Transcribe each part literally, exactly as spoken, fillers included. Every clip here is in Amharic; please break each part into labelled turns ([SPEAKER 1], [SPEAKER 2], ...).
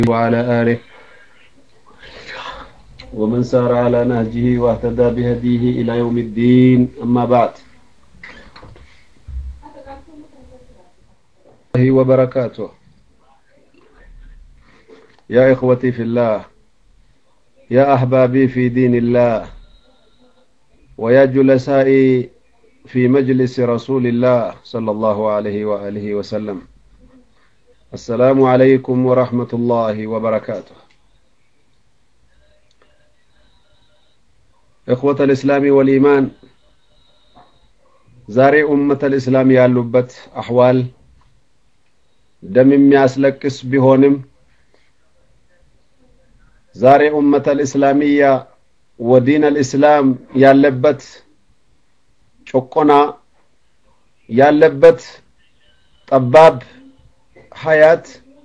[SPEAKER 1] وعلى آله ومن سار على نهجه واهتدى بهديه إلى يوم الدين. أما بعد، الله وبركاته. يا إخوتي في الله، يا أحبابي في دين الله، ويا جلسائي في مجلس رسول الله صلى الله عليه وآله وسلم، السلام عليكم ورحمة الله وبركاته. إخوة الإسلام والإيمان، زاري أمة الإسلام يالوبت أحوال دم ياسلكس بهونم، زاري أمة الإسلامية ودين الإسلام يالبت شقنا يالبت طباب حياة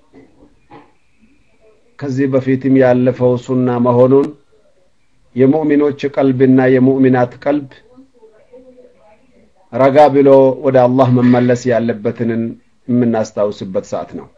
[SPEAKER 1] ከዚህ በፊትም ያለፈው ሱና መሆኑን የሙእሚኖች ቀልብና የሙእሚናት ቀልብ ረጋ ብሎ ወደ አላህ መመለስ ያለበትን የምናስታውስበት ሰዓት ነው።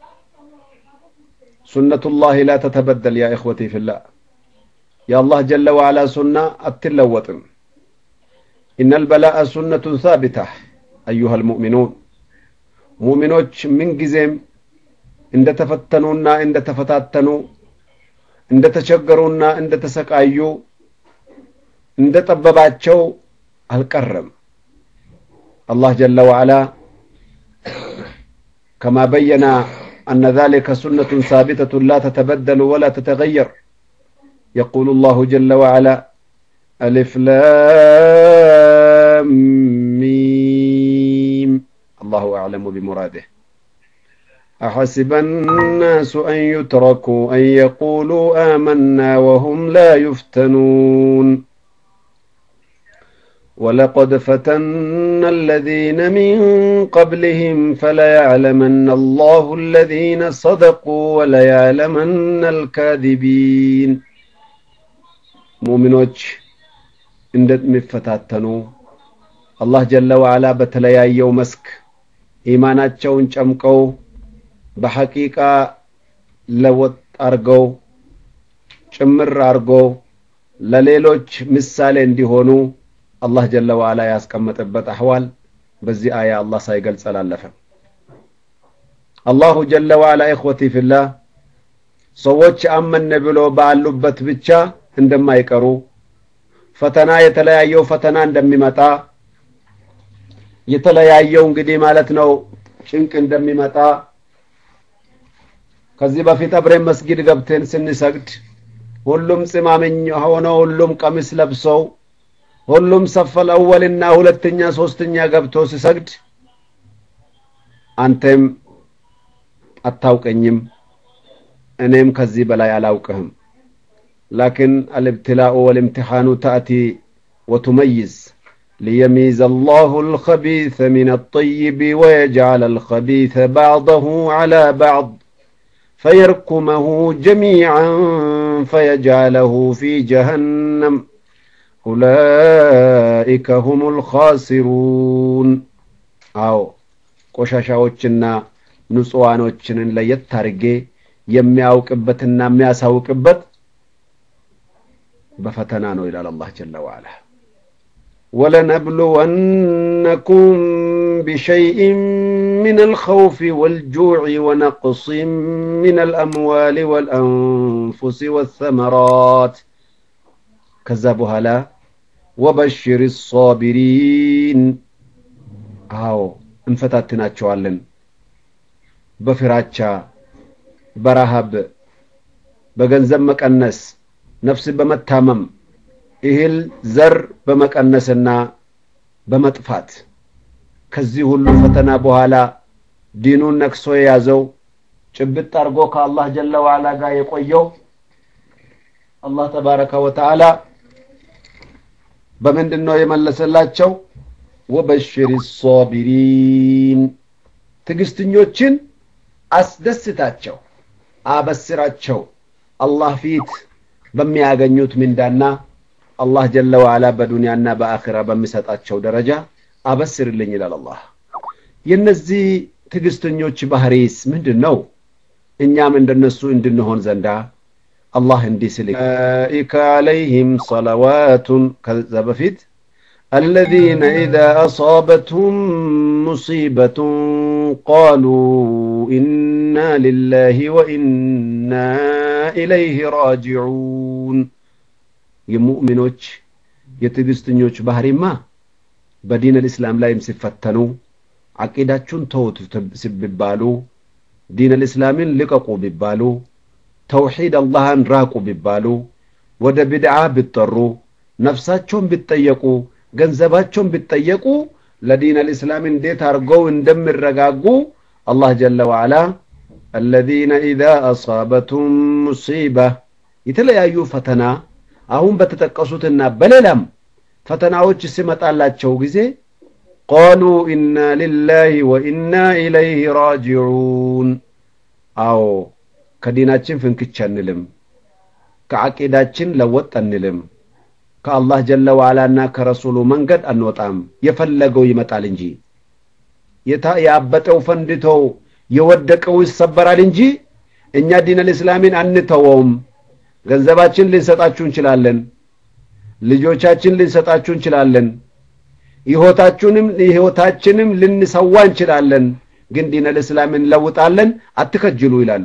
[SPEAKER 1] ሱነቱላህ ላ ተተበደል ያ ኢኽወቲ ፊላህ። የአላህ ጀለ ወዐላ ሱና አትለወጥም። ኢነል በላአ ሱነቱን ሳቢታ አዩሀል ሙእሚኑን። ሙእሚኖች ምን ጊዜም እንደተፈተኑና እንደተፈታተኑ እንደተቸገሩና እንደተሰቃዩ እንደጠበባቸው አልቀረም። አላህ ጀለ ወዐላ كما بين أن ذلك سنة ثابتة لا تتبدل ولا تتغير. يقول الله جل وعلا: ألف لام ميم، الله أعلم بمراده. أحسب الناس أن يتركوا أن يقولوا آمنا وهم لا يفتنون. ولقد فتنا الذين من قبلهم فليعلمن الله الذين صدقوا وليعلمن الكاذبين. مؤمنوች እንደሚፈታተኑ አላህ ጀለ ወዐላ በተለያየው መስክ ኢማናቸውን ጨምቀው በሐቂቃ ለወጥ አርገው ጭምር አርገው ለሌሎች ምሳሌ እንዲሆኑ አላህ ጀለ ወዐላ ያስቀመጠበት አህዋል በዚህ አያ አላህ ሳይገልጽ አላለፈ። አላሁ ጀለ ወዐላ ኢኽወቲ ፊላህ ሰዎች አመነ ብሎ ባሉበት ብቻ እንደማይቀሩ፣ ፈተና የተለያየው ፈተና እንደሚመጣ የተለያየው እንግዲህ ማለት ነው ጭንቅ እንደሚመጣ ከዚህ በፊት አብረን መስጊድ ገብተን ስንሰግድ ሁሉም ጽማመኝ ሆነው ሁሉም ቀሚስ ለብሰው ሁሉም ሰፈል አወልና ሁለተኛ ሶስተኛ ገብቶ ሲሰግድ አንተም አታውቀኝም እኔም ከዚህ በላይ አላውቅህም። لكن الابتلاء والامتحان تأتي وتميز ليميز الله الخبيث من الطيب ويجعل الخبيث بعضه على بعض فيركمه جميعا فيجعله في جهنم أولئك هم الخاسرون. أو ቆሻሻዎችና ንጹሃኖችን ለየት አርጌ የሚያውቅበትና የሚያሳውቅበት በፈተና ነው ይላል አላህ ጀለ ወዐላ። ولنبلونكم بشيء من الخوف والجوع ونقص من الأموال والأنفس والثمرات. كذا بهلا وبشر الصابرين. አዎ እንፈታተናቸዋለን በፍራቻ በረሃብ በገንዘብ መቀነስ ነፍስ በመታመም እህል ዘር በመቀነስና በመጥፋት ከዚህ ሁሉ ፈተና በኋላ ዲኑን ነክሶ ያዘው ጭብጥ አርጎ ከአላህ ጀለ ወዐላ ጋር የቆየው አላህ ተባረከ ወተዓላ በመንድነው የመለሰላቸው? ወበሽሪ الصابرين። ትግስተኞችን አስደስታቸው አበስራቸው አላህ ፊት በሚያገኙት ምንዳና አላህ ጀለ ወዐላ በዱንያና በአኺራ በሚሰጣቸው ደረጃ አበስርልኝ ይላል አላህ። የነዚህ ትግስተኞች ባህሪስ ምንድነው? እኛም እንደነሱ እንድንሆን ዘንዳ አላህ እንዲህ ሲል ኡላኢከ ዐለይሂም ሰለዋቱን ከዛ በፊት الذين إذا أصابتهم مصيبة قالوا إنا لله وإنا إليه راجعون يمؤمنوش يتغستنيوش بحرما بدين الإسلام لا يمسفتنو عقيداتشون توت سببالو دين الإسلام لققوا ببالو توحيد الله راقوا ببالو ودا بدعا بالطرو نفساتشون بالتيقو ገንዘባቸውን ቢጠየቁ ለዲን الاسلام እንዴት አርገው እንደሚረጋጉ አላህ ጀለ ወዐላ الذين اذا اصابتهم مصيبه የተለያዩ ፈተና አሁን በተጠቀሱትና በሌላም ፈተናዎች ሲመጣላቸው ጊዜ قالوا إنا لله وإنا إليه راجعون አዎ ከዲናችን ፍንክች አንልም ከአቂዳችን ለወጥ አንልም ከአላህ ጀለ ወዐላና ከረሱሉ መንገድ አንወጣም የፈለገው ይመጣል እንጂ የታ ያበጠው ፈንድተው የወደቀው ይሰበራል እንጂ እኛ ዲን الاسلامን አንተውም ገንዘባችን ልንሰጣችሁ እንችላለን ልጆቻችን ልንሰጣችሁ እንችላለን ይሆታችሁንም ይሆታችንም ልንሰዋ እንችላለን ግን ዲን الاسلامን ለውጣለን አትከጅሉ ይላሉ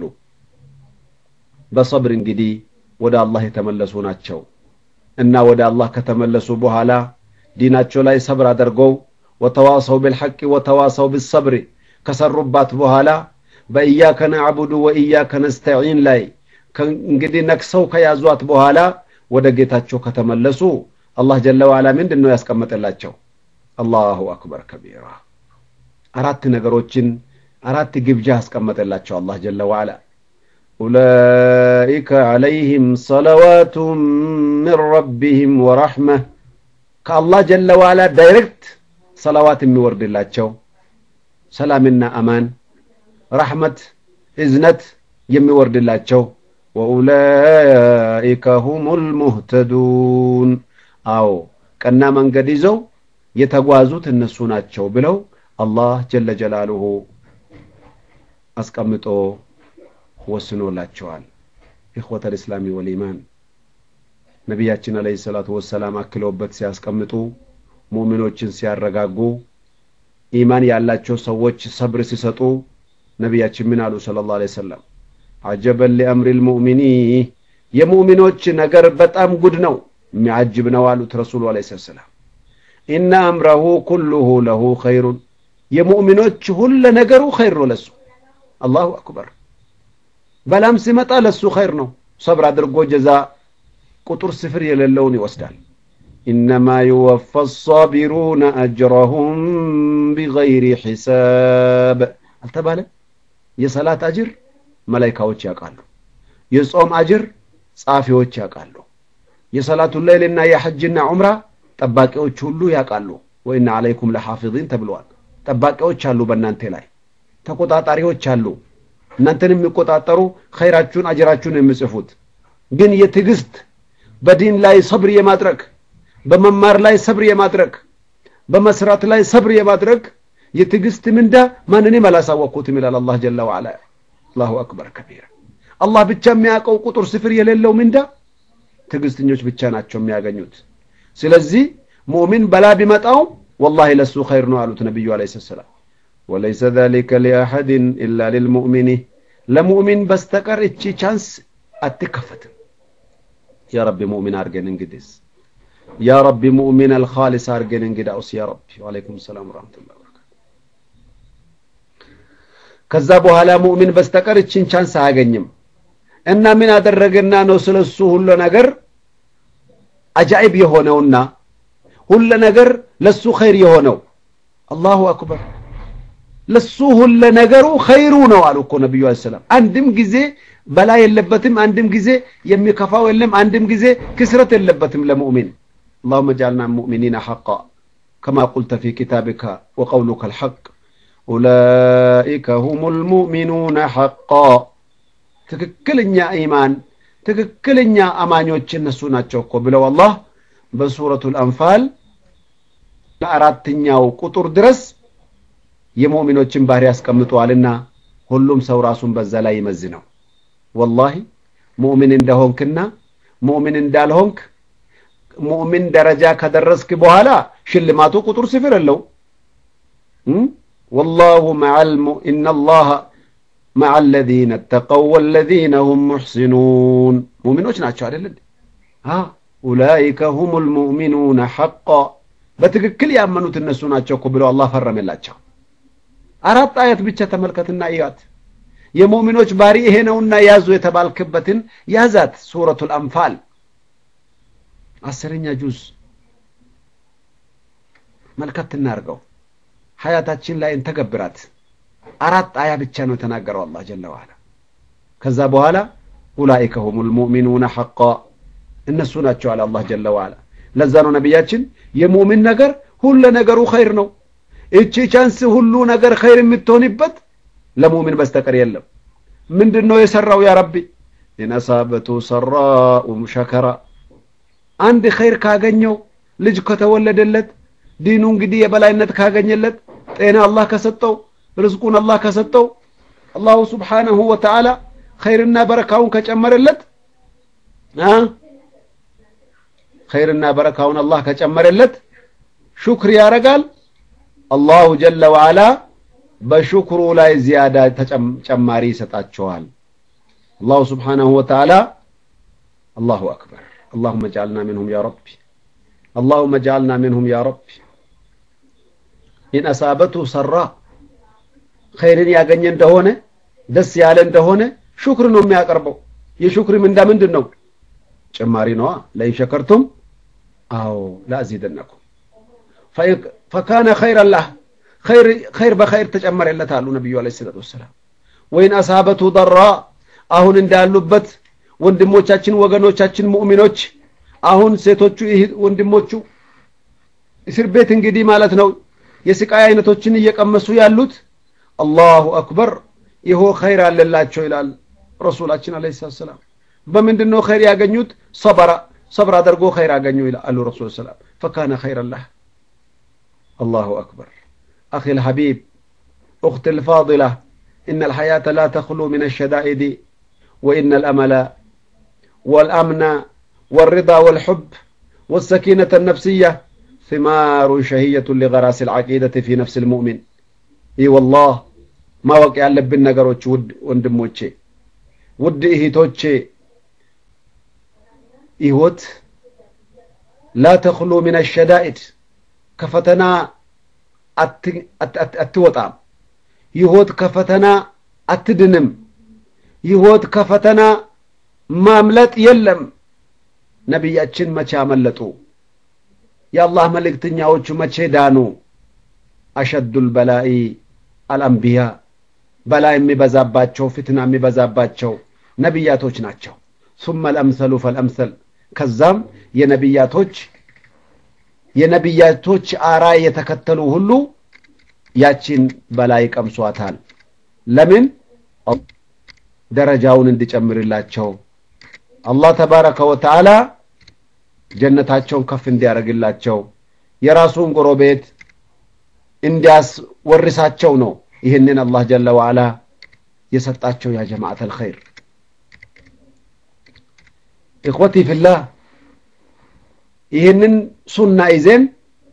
[SPEAKER 1] በصبر እንግዲህ ወደ አላህ የተመለሱ ናቸው እና ወደ አላህ ከተመለሱ በኋላ ዲናቸው ላይ ሰብር አድርገው ወተዋሰው بالحق ወተዋሰው بالصبر ከሰሩባት በኋላ በኢያከ ነዕቡዱ ወኢያከ ነስተዒን ላይ እንግዲህ ነክሰው ከያዟት በኋላ ወደ ጌታቸው ከተመለሱ አላህ ጀለ ወዐላ ምንድነው ያስቀመጠላቸው አላሁ አክበር ከቢራ አራት ነገሮችን አራት ግብዣ ያስቀመጠላቸው አላህ ጀለ ወዐላ أولئك عليهم صلوات من ربهم ورحمة كالله جل وعلا دايركت صلوات የሚወርድ ላቸው ሰላምና አማን رحمة إذنت የሚወርድ ላቸው وأولئك هم المهتدون አው ቀና መንገድ ይዘው የተጓዙት እነሱ ናቸው ብለው አላህ ጀለ ጀላሉሁ አስቀምጦ ወስኖላቸዋል ኢኽወተ الاسلام والإيمان ነብያችን አለይሂ ሰላቱ ወሰለም አክለውበት ሲያስቀምጡ ሙእሚኖችን ሲያረጋጉ ኢማን ያላቸው ሰዎች ሰብር ሲሰጡ ነብያችን ምን አሉ ሰለላሁ ዐለይሂ ወሰለም عجبا لأمر المؤمنين የሙእሚኖች ነገር በጣም ጉድ ነው የሚያጅብ ነው አሉት ረሱሉ ዐለይሂ ሰላም إن أمره كله له خير የሙእሚኖች ሁሉ ነገሩ ኸይር ነው ለሱ አላሁ አክበር በላም ሲመጣ ለሱ ኸይር ነው ሰብር አድርጎ ጀዛ ቁጥር ስፍር የሌለውን ይወስዳል انما يوفى الصابرون اجرهم بغير حساب አልተባለ የሰላት አጅር መላእክቶች ያቃሉ የጾም አጅር ጻፊዎች ያቃሉ የሰላቱ ለይልና የሐጅና ዑምራ ጠባቂዎች ሁሉ ያቃሉ ወኢነ አለይኩም ለሐፊዚን ተብሏል ጠባቂዎች አሉ በእናንተ ላይ ተቆጣጣሪዎች አሉ እናንተንም የሚቆጣጠሩ ኸይራችሁን አጅራችሁን የሚጽፉት ግን የትግስት በዲን ላይ ሰብር የማድረግ በመማር ላይ ሰብር የማድረግ በመስራት ላይ ሰብር የማድረግ የትግስት ምንዳ ማንንም አላሳወቁትም ይላል አላህ ጀለ ወዐላ አላሁ አክበር ከቢራ አላህ ብቻ የሚያቀው ቁጥር ስፍር የሌለው ምንዳ ትግስተኞች ብቻ ናቸው የሚያገኙት ስለዚህ ሙእሚን በላ ቢመጣው والله ለሱ ኸይር ነው አሉት ነብዩ አለይሂ ሰላም وليس ذلك لأحد إلا للمؤمن لمؤمن بستقر اتشي چانس اتكفت يا رب مؤمن ارغن انجدس يا رب مؤمن الخالص ارغن انجداوس يا رب وعليكم السلام ورحمة الله وبركاته كذا بوهلا مؤمن بستقر اتشين چانس አያገኝም እና ምን አደረገና ነው ስለሱ ሁሉ ነገር አጃኢብ የሆነውና ሁሉ ነገር ለሱ ኸይር የሆነው አላሁ አክበር ለሱ ሁሉ ነገሩ ኸይሩ ነው አሉ እኮ ነብዩ አለይሂ ሰላም አንድም ጊዜ በላ የለበትም አንድም ጊዜ የሚከፋው የለም አንድም ጊዜ ክስረት የለበትም ለሙእሚን اللهم اجعلنا مؤمنين حقا كما قلت في كتابك وقولك الحق أولئك هم المؤمنون حقا ትክክለኛ ኢማን ትክክለኛ አማኞች እነሱ ናቸው እኮ ብለው አላህ በሱረቱል አንፋል ለአራተኛው ቁጥር ድረስ የሙእሚኖችን ባህሪ ያስቀምጧልና ሁሉም ሰው ራሱን በዛ ላይ ይመዝነው والله ሙእሚን እንደሆንክና ሙእሚን እንዳልሆንክ ሙእሚን ደረጃ ከደረስክ በኋላ ሽልማቱ ቁጥር ስፍር አለው والله مع الم ان الله مع الذين اتقوا والذين هم محسنون ሙእሚኖች ናቸው አይደል ها اولئك هم المؤمنون حقا በትክክል ያመኑት እነሱ ናቸው እኮ ብሎ አላህ ፈረመላቸው አራት አያት ብቻ ተመልከትና አያት የሙእሚኖች ባሪ ይሄ ነውና ያዙ የተባልከበትን ያዛት ሱረቱል አንፋል አስረኛ ጁዝ መልከትና አርገው ሐያታችን ላይ እንተገብራት አራት አያ ብቻ ነው ተናገረው አላህ ጀለ ወዐላ ከዛ በኋላ ኡላኢከ ሁሙል ሙእሚኑና ሐቃ እነሱ ናቸው አለ አላህ ጀለ ወዐላ ለዛ ነው ነብያችን የሙእሚን ነገር ሁሉ ነገሩ ኸይር ነው እቺ ቻንስ ሁሉ ነገር ኸይር የምትሆንበት ለሙእሚን በስተቀር የለም ምንድነው የሰራው ያ ረቢ ይነሳበቱ ሰራኡ ሸከራ አንድ ኸይር ካገኘው ልጅ ከተወለደለት ዲኑ እንግዲህ የበላይነት ካገኘለት ጤና አላህ ከሰጠው ርዝቁን አላህ ከሰጠው አላህ Subhanahu Wa Ta'ala ኸይርና በረካውን ከጨመረለት አ ኸይርና በረካውን አላህ ከጨመረለት ሹክር ያረጋል አላሁ ጀለ ወዐላ በሹክሩ ላይ ዚያዳ ተጨማሪ ይሰጣቸዋል አላህ Subhanahu Wa Ta'ala አላሁ አክበር اللهم اجعلنا منهم يا ربي اللهم اجعلنا منهم يا ربي إن أصابته سراء خيرين ያገኘ እንደሆነ ደስ ያለ እንደሆነ ሹክር ነው የሚያቀርበው የሹክር ምን እንደምንድነው ጨማሪ ነው ለይ ሸከርቱም አው ላዚደነኩም فكان خير الله خير خير بخير ተጨመረለት አሉ ነብዩ አለይሂ ሰላቱ ወሰለም ወይን أصابته ضراء አሁን እንዳሉበት ወንድሞቻችን ወገኖቻችን ሙእሚኖች አሁን ሴቶቹ ወንድሞቹ እስር ቤት እንግዲህ ማለት ነው የስቃይ አይነቶችን እየቀመሱ ያሉት አላሁ አክበር ይሆ ኸይር አለላቸው ይላል ረሱላችን አለይሂ ሰላም በመንድነው ኸይር ያገኙት ሰብራ ሰብራ አድርጎ ኸይር ያገኙ ይላል ረሱል ሰላም فكان خير الله الله اكبر اخي الحبيب اختي الفاضله ان الحياه لا تخلو من الشدائد وان الامل والامن والرضا والحب والسكينه النفسيه ثمار شهيه لغراس العقيده في نفس المؤمن اي والله ما وقع ያለብን ነገሮች ውድ ወንድሞቼ ውድ እህቶቼ ይወት لا تخلو من الشدائد كفتنا اتوطا ይወት ከፈተና አትድንም ይወት ከፈተና ማምለጥ የለም ነብያችን መቼ አመለጡ የአላህ መልእክተኛዎቹ መቼ ዳኑ አሸዱል በላኢ አልአንቢያ በላ የሚበዛባቸው ፍትና የሚበዛባቸው ነብያቶች ናቸው ثم الامثل فالامثل ከዛም የነብያቶች የነብያቶች አራይ የተከተሉ ሁሉ ያቺን በላይ ቀምሷታል ለምን ደረጃውን እንዲጨምርላቸው አላህ ተባረከ ወተዓላ ጀነታቸውን ከፍ እንዲያረግላቸው የራሱን ጎረቤት እንዲያስ ወርሳቸው ነው ይሄንን አላህ ጀለ ወዐላ የሰጣቸው ያ ጀማዓተል ኸይር ኢኽወቲ ፊላህ ይሄንን ሱና ይዘን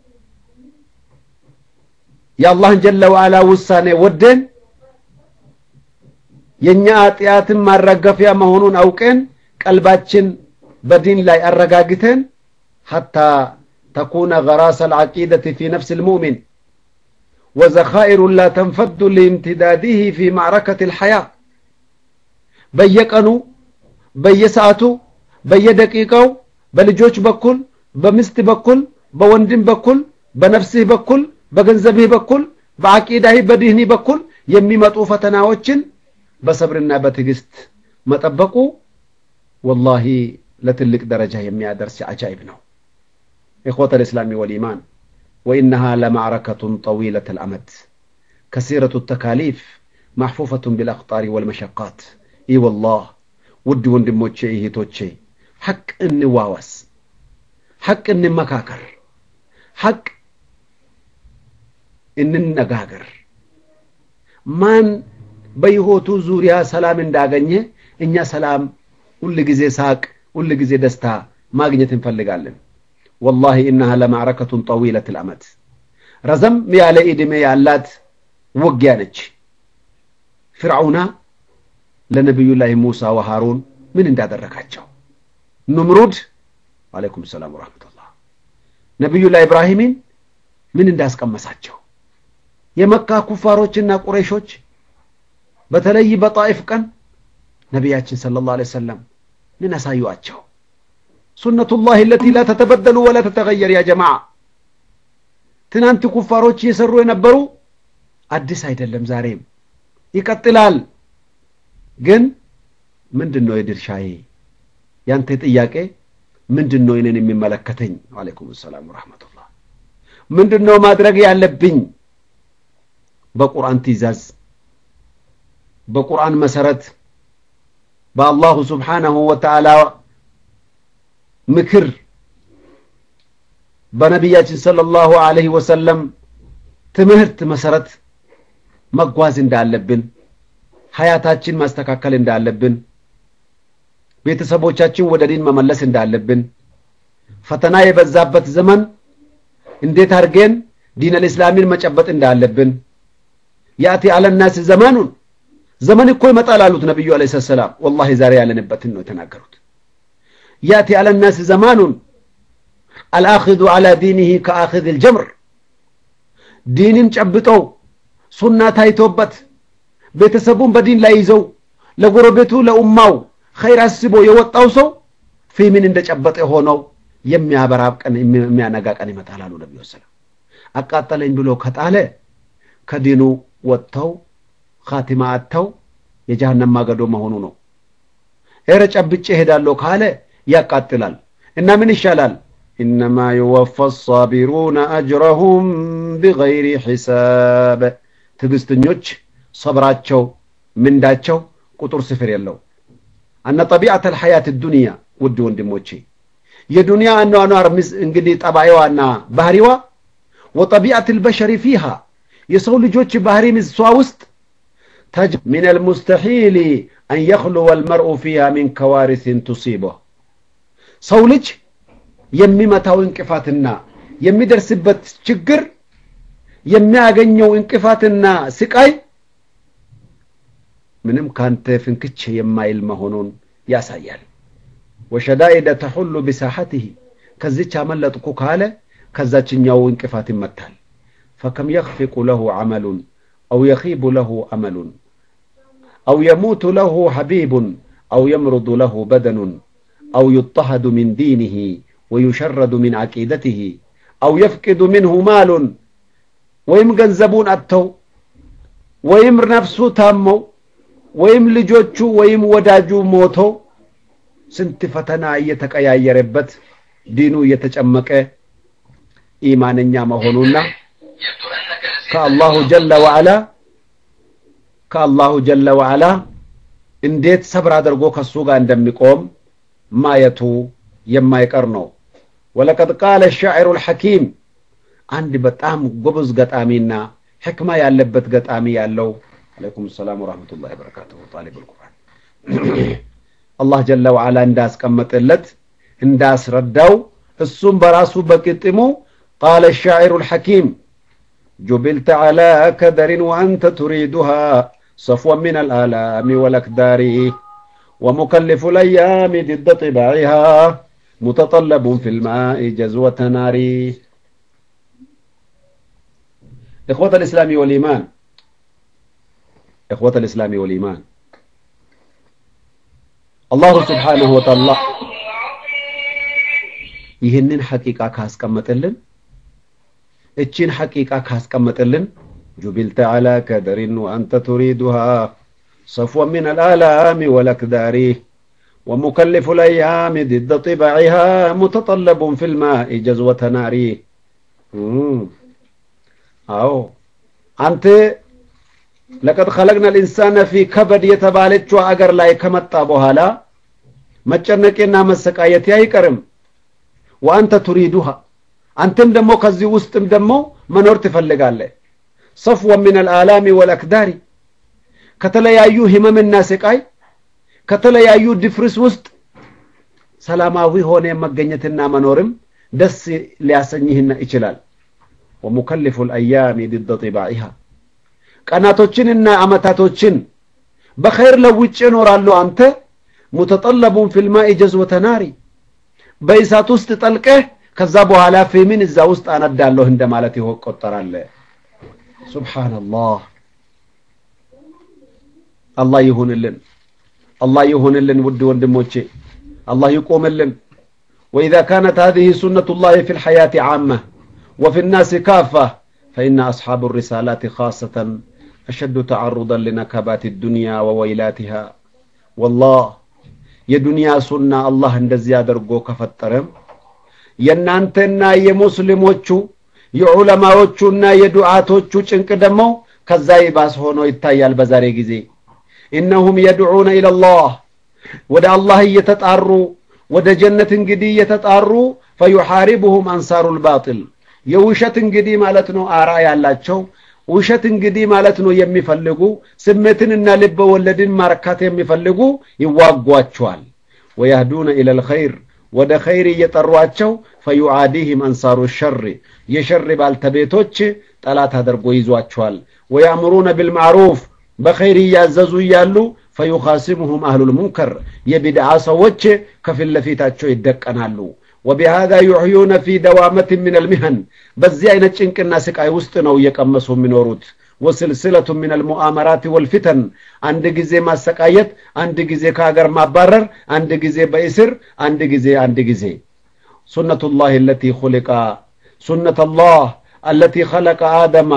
[SPEAKER 1] የአላህ ጀለ ወዐላ ውሳኔ ወደን የኛ አጥያትን ማረጋፊያ መሆኑን አውቀን ቀልባችን በዲን ላይ አረጋግተን حتى تكون غراس العقيدة في نفس المؤمن وذخائر لا تنفد لامتداده في معركة الحياة بيقنو بيساعتو بيدقيقو بلجوج بكل بمست بكل بوندن بكل بنفسه بكل بغنزبه بكل بعقيده بدهني بكل የሚመጡ ፈተናዎችን በሰብርና በትግስት መጠበቁ والله ለትልቅ ደረጃ የሚያደርስ አጃይብ ነው اخوة الاسلام والايمان وانها لمعركة طويلة الامد كثيرة التكاليف محفوفة بالاخطار والمشقات اي والله ود ወንድሞቼ እህቶቼ ሐቅ እንዋዋስ ሐቅ እንመካከር ሐቅ እንነጋገር ማን በህይወቱ ዙሪያ ሰላም እንዳገኘ እኛ ሰላም ሁሉ ጊዜ ሳቅ ሁሉ ጊዜ ደስታ ማግኘት እንፈልጋለን والله انها لمعركه طويله الامد رزم ያለ እድሜ ያላት ውጊያ ነች ፍርዓውና ለነብዩላህ ሙሳ ወሃሩን ምን እንዳደረጋቸው ንምሩድ ወአለይኩም ሰላም ወራህመቱላህ ነብዩላህ ኢብራሂምን ምን እንዳስቀመሳቸው የመካ ኩፋሮችና ቁረይሾች በተለይ በጣይፍ ቀን ነብያችን ሰለላሁ ዐለይሂ ወሰለም ምን አሳዩአቸው ሱነቱላህ التي لا تتبدل ولا تتغير يا جماعه ትናንት ኩፋሮች የሰሩ የነበሩ አዲስ አይደለም ዛሬም ይቀጥላል ግን ምንድነው የድርሻዬ ያንተ ጥያቄ ምንድነው እኔን የሚመለከተኝ ወአለይኩም ሰላም ወራህመቱላህ ምንድነው ማድረግ ያለብኝ በቁርአን ትእዛዝ በቁርአን መሰረት በአላህ Subhanahu Wa Ta'ala ምክር በነብያችን ሰለላሁ ዐለይሂ ወሰለም ትምህርት መሰረት መጓዝ እንዳለብን ሐያታችን ማስተካከል እንዳለብን ቤተሰቦቻችን ወደ ዲን መመለስ እንዳለብን ፈተና የበዛበት ዘመን እንዴት አርገን ዲን الاسلامን መጨበጥ እንዳለብን ያቲ على الناس ዘመኑን ዘመን እኮ ይመጣል አሉት ነብዩ አለይሂ ሰላም والله ዛሬ ያለንበትን ነው ተናገሩት ياتي على الناس زمان الاخذ على دينه كاخذ الجمر دينን ጨብጠው ሱና ታይቶበት ቤተሰቡን በዲን ላይ ይዘው ለጎረቤቱ ለኡማው ኸይር አስቦ የወጣው ሰው ፊምን እንደጨበጠ ሆነው የሚያበራብ ቀን የሚያነጋ ቀን ይመጣል አሉ ነብዩ ሰለላሁ አቃጠለኝ ብሎ ከጣለ ከዲኑ ወጣው ኻቲማ አጥተው የጀሃነም ማገዶ መሆኑ ነው እረ ጨብጬ ሄዳለሁ ካለ ያቃጥላል እና ምን ይሻላል انما يوفى الصابرون اجرهم بغير حساب ትግስተኞች صبراቸው ምንዳቸው ቁጥር ስፍር የለው ان طبيعه الحياه الدنيا ውድ ወንድሞቼ የዱንያ አኗኗር እንግዲህ ጠባይዋና ባህሪዋ وطبيعه البشر فيها የሰው ልጆች ባህሪ ምሷ ውስጥ تج من المستحيل ان يخلو المرء فيها من كوارث تصيبه ሰው ልጅ የሚመታው እንቅፋትና የሚደርስበት ችግር የሚያገኘው እንቅፋትና ስቃይ ምንም ካንተ ፍንክች የማይል መሆኑን ያሳያል وشدائد تحل بساحته ከዚች አመለጥኩ ካለ ከዛችኛው እንቅፋት ይመታል فكم يخفق له عمل او يخيب له امل او يموت له حبيب او يمرض له بدن او يضطهد من دينه ويشرد من عقيدته او يفقد منه مال ወይም ገንዘቡን አጥተው ወይም ነፍሱ ታመው ወይም ልጆቹ ወይም ወዳጁ ሞተው ስንት ፈተና እየተቀያየረበት ዲኑ እየተጨመቀ ኢማንኛ መሆኑና ከአላሁ ጀለ ወዐላ ከአላሁ ጀለ ወዐላ እንዴት ሰብር አድርጎ ከሱ ጋር እንደሚቆም ማየቱ የማይቀር ነው ወለቀድ ቃለ الشاعر الحكيم አንድ በጣም ጎበዝ ገጣሚና ህክማ ያለበት ገጣሚ ያለው አለይኩም ሰላም ወራህመቱላሂ ወበረካቱሁ ጣሊብ القرآن አላህ ጀለ ወዐላ እንዳስቀመጠለት እንዳስረዳው እሱም በራሱ በቅጥሙ قال الشاعر الحكيم جبلت على كدر وأنت تريدها صفوا من الآلام والأكدار ومكلف الأيام ضد طباعها متطلب في الماء جزوة نار إخوة الإسلام والإيمان إخوة الإسلام والإيمان الله سبحانه وتعالى ይህንን ሐቂቃ ካስቀመጠልን እቺን ሐቂቃ ካስቀመጠልን جبلت على كدر وأنت تريدها صفوا من الآلام والأكدار ومكلف الأيام ضد طباعها متطلب في الماء جزوة نار أو أنت لقد خلقنا الإنسان في كبد يتبالج وأجر لا يكمت أبوها لا متشنكنا مسكايتي أيكرم وأنت تريدها أنتم دمو كزي وستم دمو منور تفلق عليه صفوا من الآلام والأكدار ከተለያዩ ህመምና ስቃይ ከተለያዩ ድፍርስ ውስጥ ሰላማዊ ሆነ መገኘትና መኖርም ደስ ሊያሰኝህና ይችላል ومكلف الايام ضد طباعها ቀናቶችንና አመታቶችን በخير ለውጭ ይኖራሉ አንተ متطلب في الماء جزوة نار በእሳት ውስጥ ጠልቀህ ከዛ በኋላ ፍምን እዛ ውስጥ አነዳለሁ እንደማለት ይቆጠራል ሱብሃንአላህ አላህ ይሁንልን አላህ ይሁንልን ውድ ወንድሞቼ الله يقومልን واذا كانت هذه سنة الله في الحياة عامة وفي الناس كافة فإن أصحاب الرسالات خاصة أشد تعرضا لنكبات الدنيا وويلاتها والله يا دنيا سنة الله እንደዚህ አድርጎ ከፈጠረም የናንተና የሙስሊሞቹ የዑለማዎቹና የዱዓቶቹ ጭንቅ ደሞ ከዛ ይባስ ሆኖ ይታያል በዛሬ ጊዜ إنهم يدعون إلى الله ወደ አላህ እየተጣሩ ወደ ጀነት እንግዲህ እየተጣሩ فيحاربهم أنصار الباطل የውሸት እንግዲህ ማለት ነው አራ ያላቸው ውሸት እንግዲህ ማለት ነው የሚፈልጉ ስሜትንና ልብ ወለድን ማርካት የሚፈልጉ ይዋጓቸዋል ويهدون إلى الخير ወደ ኸይር እየጠሯቸው فيعاديهم أنصار الشر የሸር ባልተቤቶች ጠላት አድርጎ ይዟቸዋል ويأمرون بالمعروف بخير ያዘዙ ያሉ فيخاصمهم أهل المنكر يبدع ሰዎች ከፊት ለፊታቸው ይደቀናሉ وبهذا يحيون في دوامة من المهن በዚህ አይነት ጭንቅና ስቃይ ውስጥ ነው እየቀመሱ የሚኖሩት وسلسلة من المؤامرات والفتن አንድ ጊዜ ማሰቃየት አንድ ጊዜ ከሀገር ማባረር አንድ ጊዜ በእስር አንድ ጊዜ አንድ ጊዜ سنة الله التي خلق سنة الله التي خلق آدم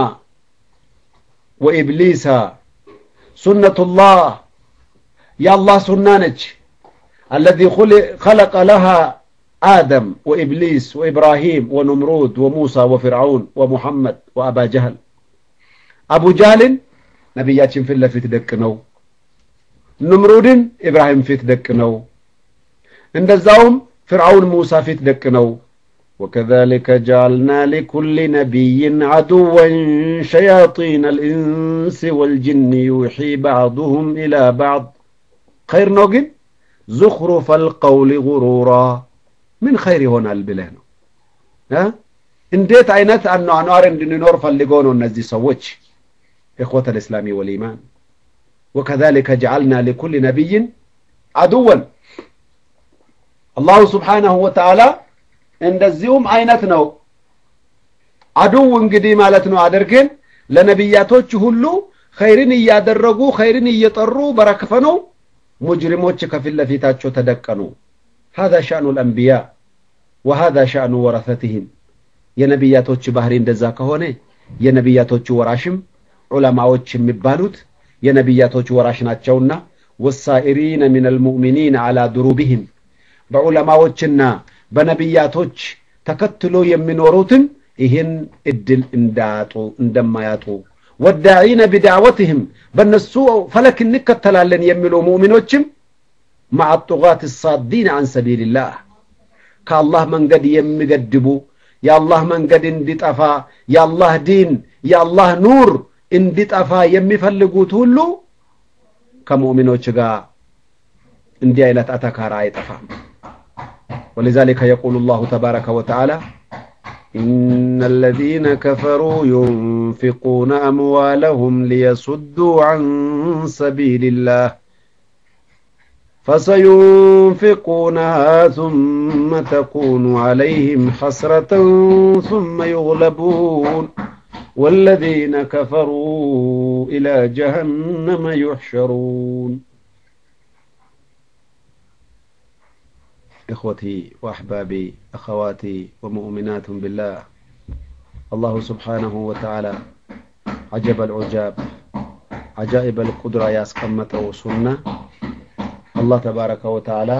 [SPEAKER 1] وإبليس سنة الله يا الله سنانج الذي خلق لها آدم وإبليس وإبراهيم ونمرود وموسى وفرعون ومحمد وأبا جهل أبو جهل نبياتهم في الله في تدكنو نمرود إبراهيم في تدكنو عند الزوم فرعون موسى في تدكنو وكذلك جعلنا لكل نبي عدوا شياطين الإنس والجن يوحي بعضهم إلى بعض خير نوجن زخرف القول غرورا من خير هنا البلاد ها انديت عينات انه انوار እንድንኖር ፈልገው ነው እነዚህ ሰዎች اخوة الاسلام والايمان وكذلك جعلنا لكل نبي عدوا الله سبحانه وتعالى እንደዚሁም አይነት ነው አዱው እንግዲህ ማለት ነው አድርገን ለነብያቶች ሁሉ ኸይርን ያደረጉ ኸይርን እየጠሩ በረከፈነው ሙጅሪሞች ከፊት ለፊታቸው ተደቀኑ هذا شأن الأنبياء وهذا شأن ورثتهم የነብያቶች ባህሪ እንደዛ ከሆነ የነብያቶች ወራሽም ዑለማዎች የሚባሉት የነብያቶች ወራሽ ናቸውና والسائرين من المؤمنين على دروبهم በዑለማዎችና በነብያቶች ተከትሎ የሚኖሩትን ይሄን እድል እንዳጡ እንደማያጡ ወዳዒነ بدعوتهم በነሱ ፈለክ እንከተላለን የሚሉ ሙእሚኖችም مع الطغاة الصادين عن سبيل الله كالله መንገድ የሚገድቡ ያላህ መንገድ እንዲጠፋ ያላህ ዲን ያላህ ኑር እንዲጠፋ የሚፈልጉት ሁሉ ከሙእሚኖች ጋር እንዲህ አይነት አተካራ አይጠፋም ولذلك يقول الله تبارك وتعالى إن الذين كفروا ينفقون أموالهم ليصدوا عن سبيل الله فسينفقونها ثم تكون عليهم حسرة ثم يغلبون والذين كفروا إلى جهنم يحشرون إخوتي وأحبابي أخواتي ومؤمنات بالله الله سبحانه وتعالى عجب العجاب عجائب القدرة ياسقمته سنة الله تبارك وتعالى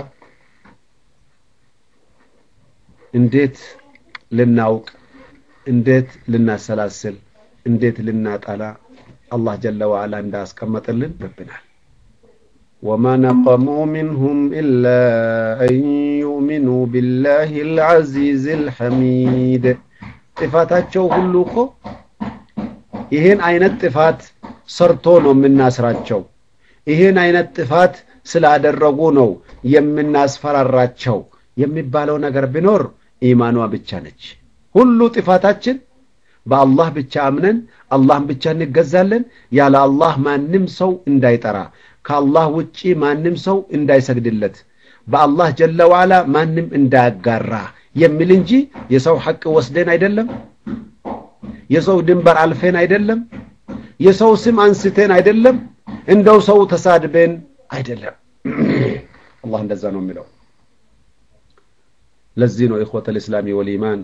[SPEAKER 1] انديت للناوك انديت للناسلاسل انديت للناطالا الله جل وعلا انداس كمتلن ربنا وما نقموا منهم إلا أن يؤمنوا بالله العزيز الحميد طفاتاچو ሁሉ እኮ ይሄን አይነት ጥፋት ሰርቶ ነው የምናስራቸው ይሄን አይነት ጥፋት ስላደረጉ ነው የምናስፈራራቸው የሚባለው ነገር ቢኖር ኢማኗ ብቻ ነች። ሁሉ ጥፋታችን በአላህ ብቻ አምነን አላህን ብቻ እንገዛለን። ያለ አላህ ማንንም ሰው እንዳይጠራ፣ ከአላህ ውጪ ማንንም ሰው እንዳይሰግድለት፣ በአላህ ጀለ ወዐላ ማንንም እንዳያጋራ የሚል እንጂ የሰው ሐቅ ወስደን አይደለም፣ የሰው ድንበር አልፈን አይደለም፣ የሰው ስም አንስተን አይደለም፣ እንደው ሰው ተሳድበን አይደለም። አላህ እንደዛ ነው የሚለው። ለዚህ ነው ኢኽወተ الاسلام والإيمان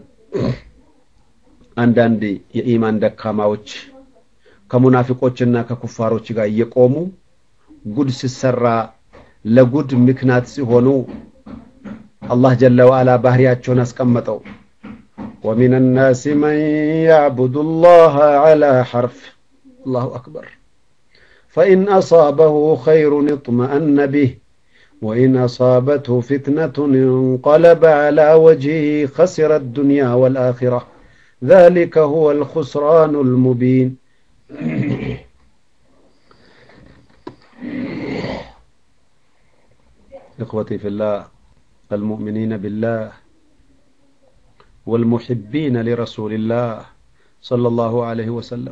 [SPEAKER 1] አንዳንድ የኢማን ደካማዎች ከሙናፊቆችና ከኩፋሮች ጋር እየቆሙ ጉድ ሲሰራ ለጉድ ምክንያት ሲሆኑ አላህ ጀለ ወዐላ ባህሪያቸውን አስቀመጠው። ومن الناس من يعبد الله على حرف الله أكبر فإن أصابه خير اطمأن به وإن أصابته فتنة انقلب على وجهه خسر الدنيا والآخرة ذلك هو الخسران المبين. إخوتي في الله المؤمنين بالله والمحبين لرسول الله صلى الله عليه وسلم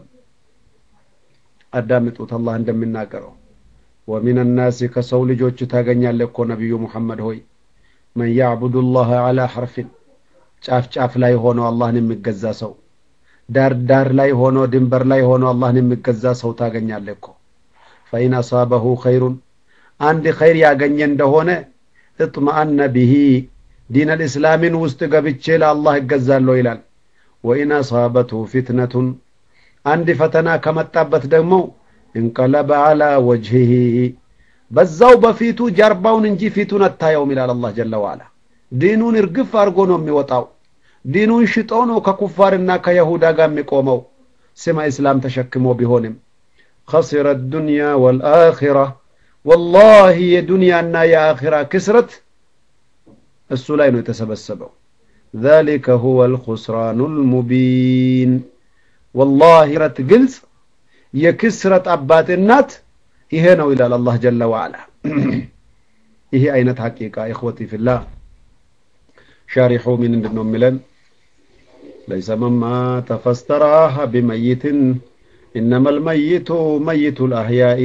[SPEAKER 1] أدامت الله عندما ناقره ومن الناس كسول جوج تاغنيا لكو نبي محمد هوي من يعبد الله على حرف ጫፍ ጫፍ ላይ ሆኖ አላህን የሚገዛ ሰው፣ ዳር ዳር ላይ ሆኖ ድንበር ላይ ሆኖ አላህን የሚገዛ ሰው ታገኛለህ እኮ። فإن أصابه خير አንድ ኸይር ያገኘ እንደሆነ اطمأن به دين الإسلام ውስጥ ገብቼ ለአላህ እገዛለሁ ይላል። وإن أصابته فتنة አንድ ፈተና ከመጣበት ደግሞ انقلب على وجهه በዛው በፊቱ ጀርባውን እንጂ ፊቱን አታየውም ይላል አላህ ጀለ ወዐላ። ዲኑን እርግፍ አርጎ ነው የሚወጣው። ዲኑን ሽጦ ነው ከኩፋርና ከይሁዳ ጋር የሚቆመው። ስማ እስላም ተሸክሞ ቢሆንም خسر الدنيا والآخرة والله የዱንያና የአኺራ ክስረት እሱ ላይ ነው የተሰበሰበው። ذلك هو الخسران المبين والله رت ግልጽ የክስረት አባት እናት ይሄ ነው ይላል አላህ ጀለ ወዐላ። ይሄ አይነት ሐቂቃ ኢኽወቲ ፊላህ شارحوا من عندنا ملن ليس مما تفستراح بميت إنما الميت ميت الأحياء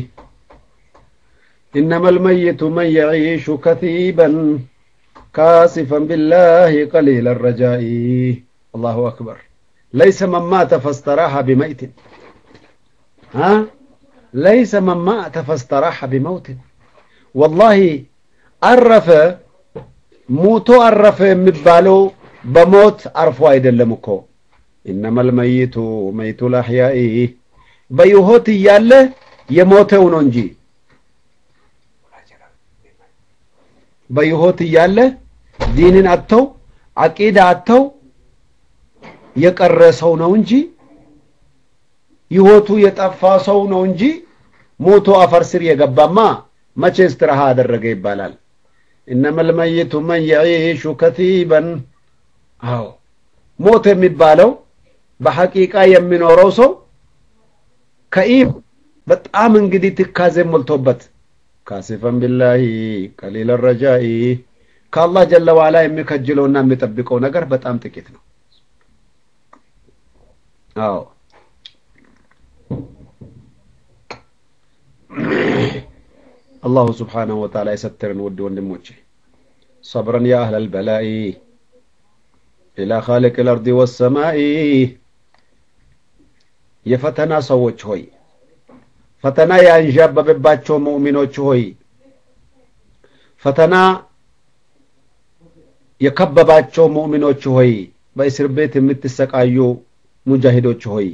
[SPEAKER 1] إنما الميت من يعيش كثيبا كاسفا بالله قليل الرجاء. الله أكبر. ليس مما تفستراح بميت ها ليس مما تفستراح بموت والله عرف موتو عرف የሚባለው በሞት አርፎ አይደለም እኮ። انما الميت ميت الاحياء በህይወት እያለ የሞተው ነው እንጂ በህይወት እያለ ዲንን አጥተው አቂዳ አጥተው የቀረሰው ነው እንጂ ህይወቱ የጠፋ ሰው ነው እንጂ ሞቶ አፈር ስር የገባማ መቼ እስትራሃ አደረገ ይባላል። إنما الميت من يعيش كثيبا አዎ ሞት የሚባለው በሐቂቃ የሚኖረው ሰው ከኢም በጣም እንግዲህ ትካዜ ሞልቶበት ካሲፈን ቢላሂ ቀሊል الرجاء ከአላህ ጀለ ወዐላ የሚከጅለውና የሚጠብቀው ነገር በጣም ጥቂት ነው። አዎ الله سبحانه وتعالى يسترن ود وندموچه. صبرا يا أهل البلاء إلى خالق الأرض والسماء. يفتنا سوچ هوي فتنا ينجب بباچو مؤمنوچ هوي فتنا يكبباچو مؤمنوچ هوي በእስር ቤት የምትሰቃዩ ሙጃሂዶች ሆይ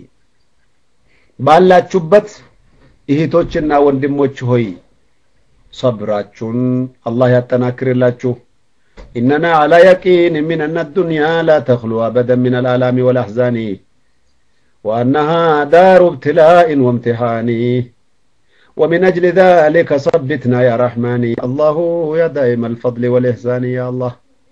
[SPEAKER 1] ባላችሁበት እህቶችና ወንድሞች ሆይ صبراتكم الله يتناكرلاችሁ. إننا على يقين من أن الدنيا لا تخلو أبدا من الآلام والأحزان وأنها دار ابتلاء وامتحان ومن أجل ذلك صبتنا يا رحمن الله يا دائم الفضل والإحسان يا الله.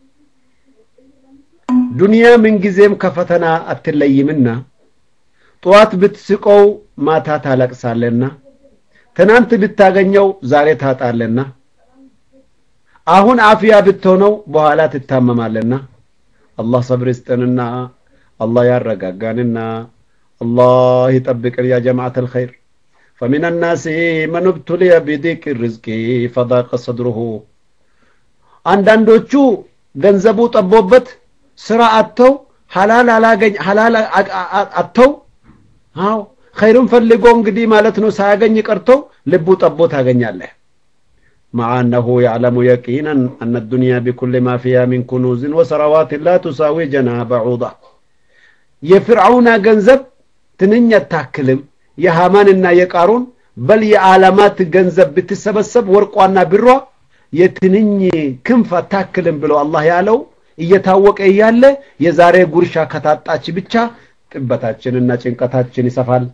[SPEAKER 1] دنيا من جزيم كفتنا أتلي منا طوات بتسقو ما تاتالك سالنا ትናንት ብታገኘው ዛሬ ታጣለና አሁን አፍያ ብትሆነው በኋላ ትታመማለና አላህ ሰብር ይስጠንና አላህ ያረጋጋንና አላህ ይጠብቀን ያ ጀማዓት الخير فمن الناس من ابتلي بضيق الرزق فضاق صدره አንዳንዶቹ ገንዘቡ ጠቦበት ስራ አጥተው ሐላል አላገኝ ሐላል አጥተው አው ኸይሩን ፈልጎ እንግዲህ ማለት ነው ሳያገኝ ቀርተው ልቡ ጠቦት ያገኛለህ مع أنه يعلم يقينا أن الدنيا بكل ما فيها من كنوز وثروات لا تساوي جناح بعوضة يفرعون ገንዘብ ትንኛ ታክልም የሃማንና የቃሩን በል የዓለማት ገንዘብ ብትሰበሰብ ወርቋና ብሯ የትንኝ ክንፍ ታክልም ብሎ አላህ ያለው እየታወቀ ያለ የዛሬ ጉርሻ ከታጣች ብቻ ጥበታችንና ጭንቀታችን ይሰፋል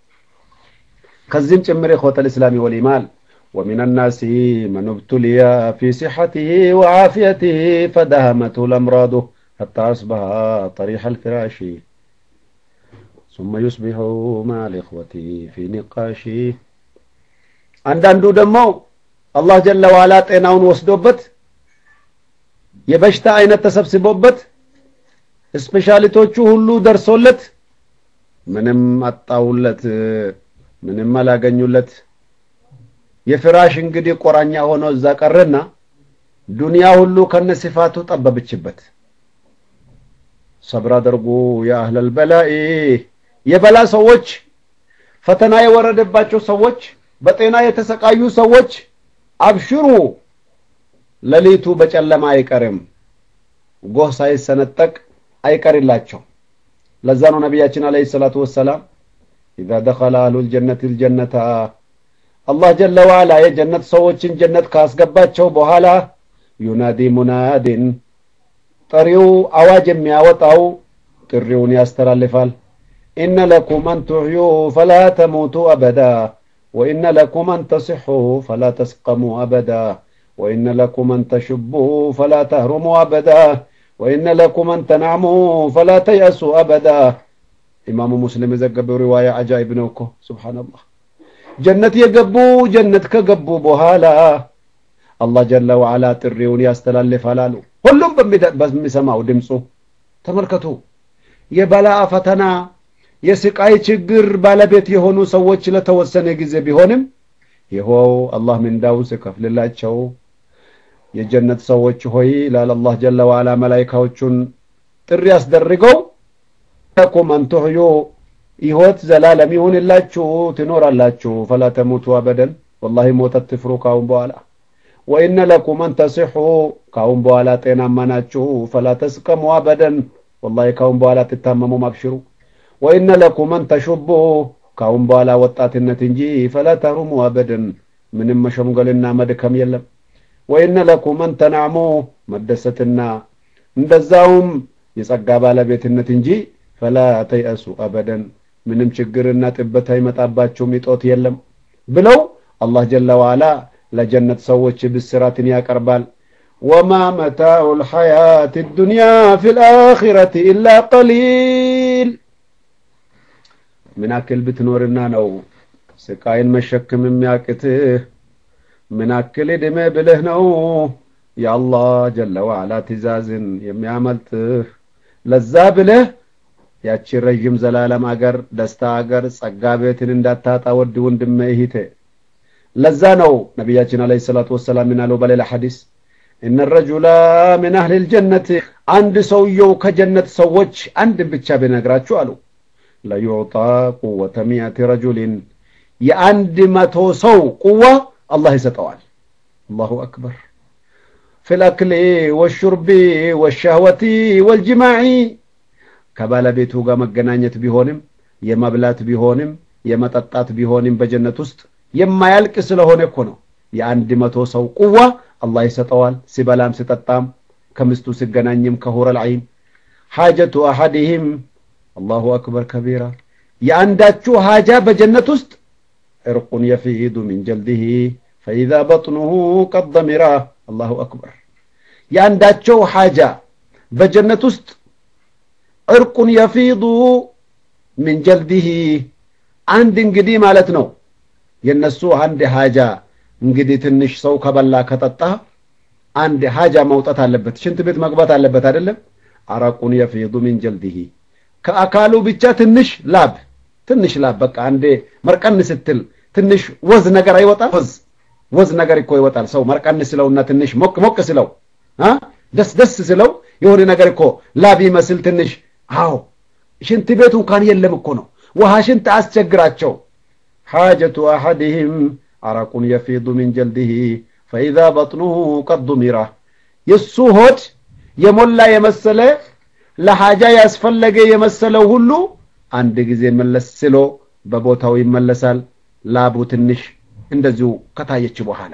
[SPEAKER 1] ከዚህም ጭምር ኸውተል እስላሚ ወልኢማን ومن الناس من ابتلي في صحته وعافيته فدهمته الأمراض حتى أصبح طريح الفراش ثم يصبح مع الإخوة في نقاش አንዳንዱ ደግሞ አላህ ጀለ ወዐላ ጤናውን ወስዶበት የበሽታ አይነት ተሰብስቦበት ስፔሻሊስቶቹ ሁሉ ደርሶለት ምንም አጣውለት ምንም አላገኙለት የፍራሽ እንግዲህ ቆራኛ ሆኖ እዛ ቀረና ዱንያ ሁሉ ከነሲፋቱ ጠበብችበት ሰብር አድርጉ ያ አህለል በላኢ የበላ ሰዎች ፈተና የወረደባቸው ሰዎች በጤና የተሰቃዩ ሰዎች አብሽሩ ለሊቱ በጨለማ አይቀርም ጎህ ሳይሰነጠቅ አይቀርላቸው ለዛ ነው ነብያችን አለይሂ ሰላቱ ወሰለም اذا دخل اهل الجنه الجنه الله جل وعلا የጀነት ሰዎችን ጀነት ካስገባቸው በኋላ ዩናዲ ሙናዲን ጠሪው አዋጅ የሚያወጣው ጥሪውን ያስተላልፋል ان لكم ان تحيوا فلا تموتوا ابدا وان لكم ان تصحوا فلا تسقموا ابدا وان لكم ان تشبوا فلا تهرموا ابدا وان لكم ان تنعموا فلا تيأسوا ابدا امام مسلم ዘገበው ሪዋያ አጃኢብ ነው እኮ ሱብሃንአላህ ጀነት የገቡ ጀነት ከገቡ በኋላ አላህ ጀለ ወዐላ ጥሪውን ያስተላልፋል አሉ ሁሉም በሚሰማው ድምጹ ተመልከቱ የበላ ፈተና የስቃይ ችግር ባለቤት የሆኑ ሰዎች ለተወሰነ ጊዜ ቢሆንም ይሄው አላህ ምንዳውን ሲከፍልላቸው የጀነት ሰዎች ሆይ ለአላህ ጀለ ወዐላ መላእክቶቹን ጥሪ ያስደርገው ተኩም አንተዩ ይወት ዘላለም ይሁንላችሁ ትኖራላችሁ فلا تموتوا ابدا والله ሞት አትፍሩ ካሁን በኋላ وان لكم ان تصحوا ካሁን በኋላ ጤናማ ናችሁ فلا تسقموا ابدا والله ካሁን በኋላ ትታመሙ ማብሽሩ وان لكم ان تشبوا ካሁን በኋላ ወጣትነት እንጂ فلا تهرموا ابدا ምንም መሸምገልና መድከም የለም وان لكم ان تنعموا መደሰትና እንደዛውም የጸጋ ባለቤትነት እንጂ فلا تيأسوا ابدا ምንም ችግርና ጥበት አይመጣባችሁ ሚጦት የለም ብለው አላህ ጀለ ወዐላ ለጀነት ሰዎች ብስራትን ያቀርባል وما متاع الحياة الدنيا في الآخرة إلا قليل من أكل بتنورنا نو سكاين مشكم የሚያቅትህ من أكل دم بله ነው يا الله جل وعلا ትእዛዝን የሚያመልጥህ ለዛ ብለህ ያቺ ረጅም ዘላለም አገር ደስታ አገር ጸጋ ቤትን እንዳታጣ ወድ ወንድም እህቴ ለዛ ነው ነብያችን አለይሂ ሰላቱ ወሰለም ምናለው በሌላ ሐዲስ ان الرجل من اهل الجنه አንድ ሰውየው ከጀነት ሰዎች አንድ ብቻ በነግራችሁ አሉ لا يعطى قوه مئة رجل የአንድ መቶ ሰው ቁዋ አላህ ይሰጠዋል الله اكبر في الاكل والشرب والشهوه والجماع ከባለቤቱ ጋር መገናኘት ቢሆንም የመብላት ቢሆንም የመጠጣት ቢሆንም በጀነት ውስጥ የማያልቅ ስለሆነ እኮ ነው የአንድ መቶ ሰው ቁዋ አላህ ይሰጠዋል ሲበላም ሲጠጣም ከምስቱ ሲገናኝም ከሁረል ዐይን حاجه احدهم الله اكبر كبيرا የአንዳችሁ ሐጃ በጀነት ውስጥ عرق يفيض من جلده فاذا بطنه قد ضمرا الله اكبر የአንዳችሁ ሐጃ በጀነት ውስጥ عرق يفيض من جلده عند እንግዲህ ማለት ነው የነሱ አንድ ሐጃ እንግዲህ ትንሽ ሰው ከበላ ከጠጣ አንድ ሐጃ መውጣት አለበት ሽንት ቤት መግባት አለበት አይደለም አራቁን يفيض من جلده ከአካሉ ብቻ ትንሽ ላብ ትንሽ ላብ በቃ አንዴ መርቀን ስትል ትንሽ ወዝ ነገር አይወጣም ወዝ ወዝ ነገር እኮ ይወጣል ሰው መርቀን ስለውና ትንሽ ሞቅ ሞቅ ስለው አ ደስ ደስ ስለው የሆነ ነገር እኮ ላብ ይመስል ትንሽ አው ሽንት ቤቱ እንኳን የለም እኮ ነው ውሃ ሽንት አስቸግራቸው حاجة أحدهم عرق يفيض من جلده فإذا بطنه قد ضمر يسوهد يملا يمسله لحاجة يسفلق يمسله هلو عند ጊዜ መለስሎ በቦታው ይመለሳል ላቡ ትንሽ እንደዚሁ ከታየች በኋላ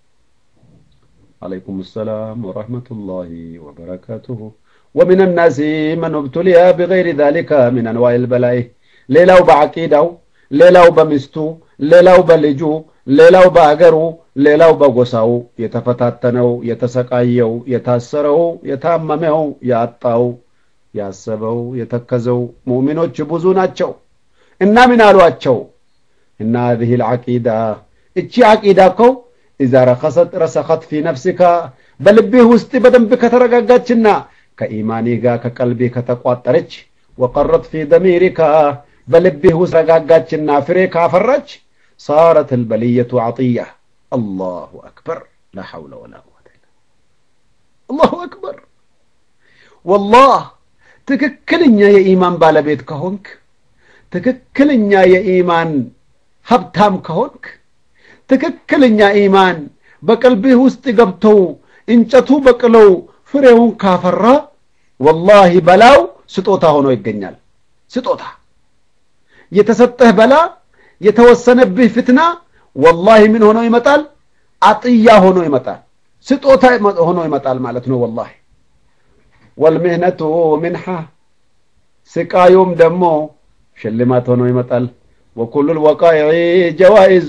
[SPEAKER 1] عليكم السلام ورحمة الله وبركاته ومن الناس من ابتلي بغير ذلك من أنواع البلاء ሌላው በአቂዳው ሌላው በሚስቱ ሌላው በልጁ ሌላው በአገሩ ሌላው በጎሳው የተፈታተነው የተሰቃየው የታሰረው የታመመው ያጣው ያሰበው የተከዘው ሙእሚኖች ብዙ ናቸው እና ምን አሏቸው እና هذه العقيدة እቺ አቂዳኮ اذا رخصت رسخت في نفسك በልብህ ውስጥ በደንብ ከተረጋጋችና ከኢማኒ ጋር ከቀልቢ ከተቋጠረች وقرت في ضميرك بلبه وسرغاغاچنا فري كافرج صارت البليه عطيه الله اكبر لا حول ولا قوه الا بالله الله اكبر والله تككلኛ የኢማን ባለቤት ከሆንክ تككلኛ የኢማን ሀብታም ከሆንክ تككلኛ ኢማን በቀልብህ ውስጥ ገብተው እንጨቱ በቅለው ፍሬውን ካፈራ والله በላው ስጦታ ሆኖ ይገኛል ስጦታ የተሰጠህ በላ የተወሰነብህ ፍትና والله ምን ሆኖ ይመጣል አጥያ ሆኖ ይመጣል ስጦታ ሆኖ ይመጣል ማለት ነው والله والمهنه منحه ስቃዩም ደግሞ ሽልማት ሆኖ ይመጣል وكل الوقائع جوائز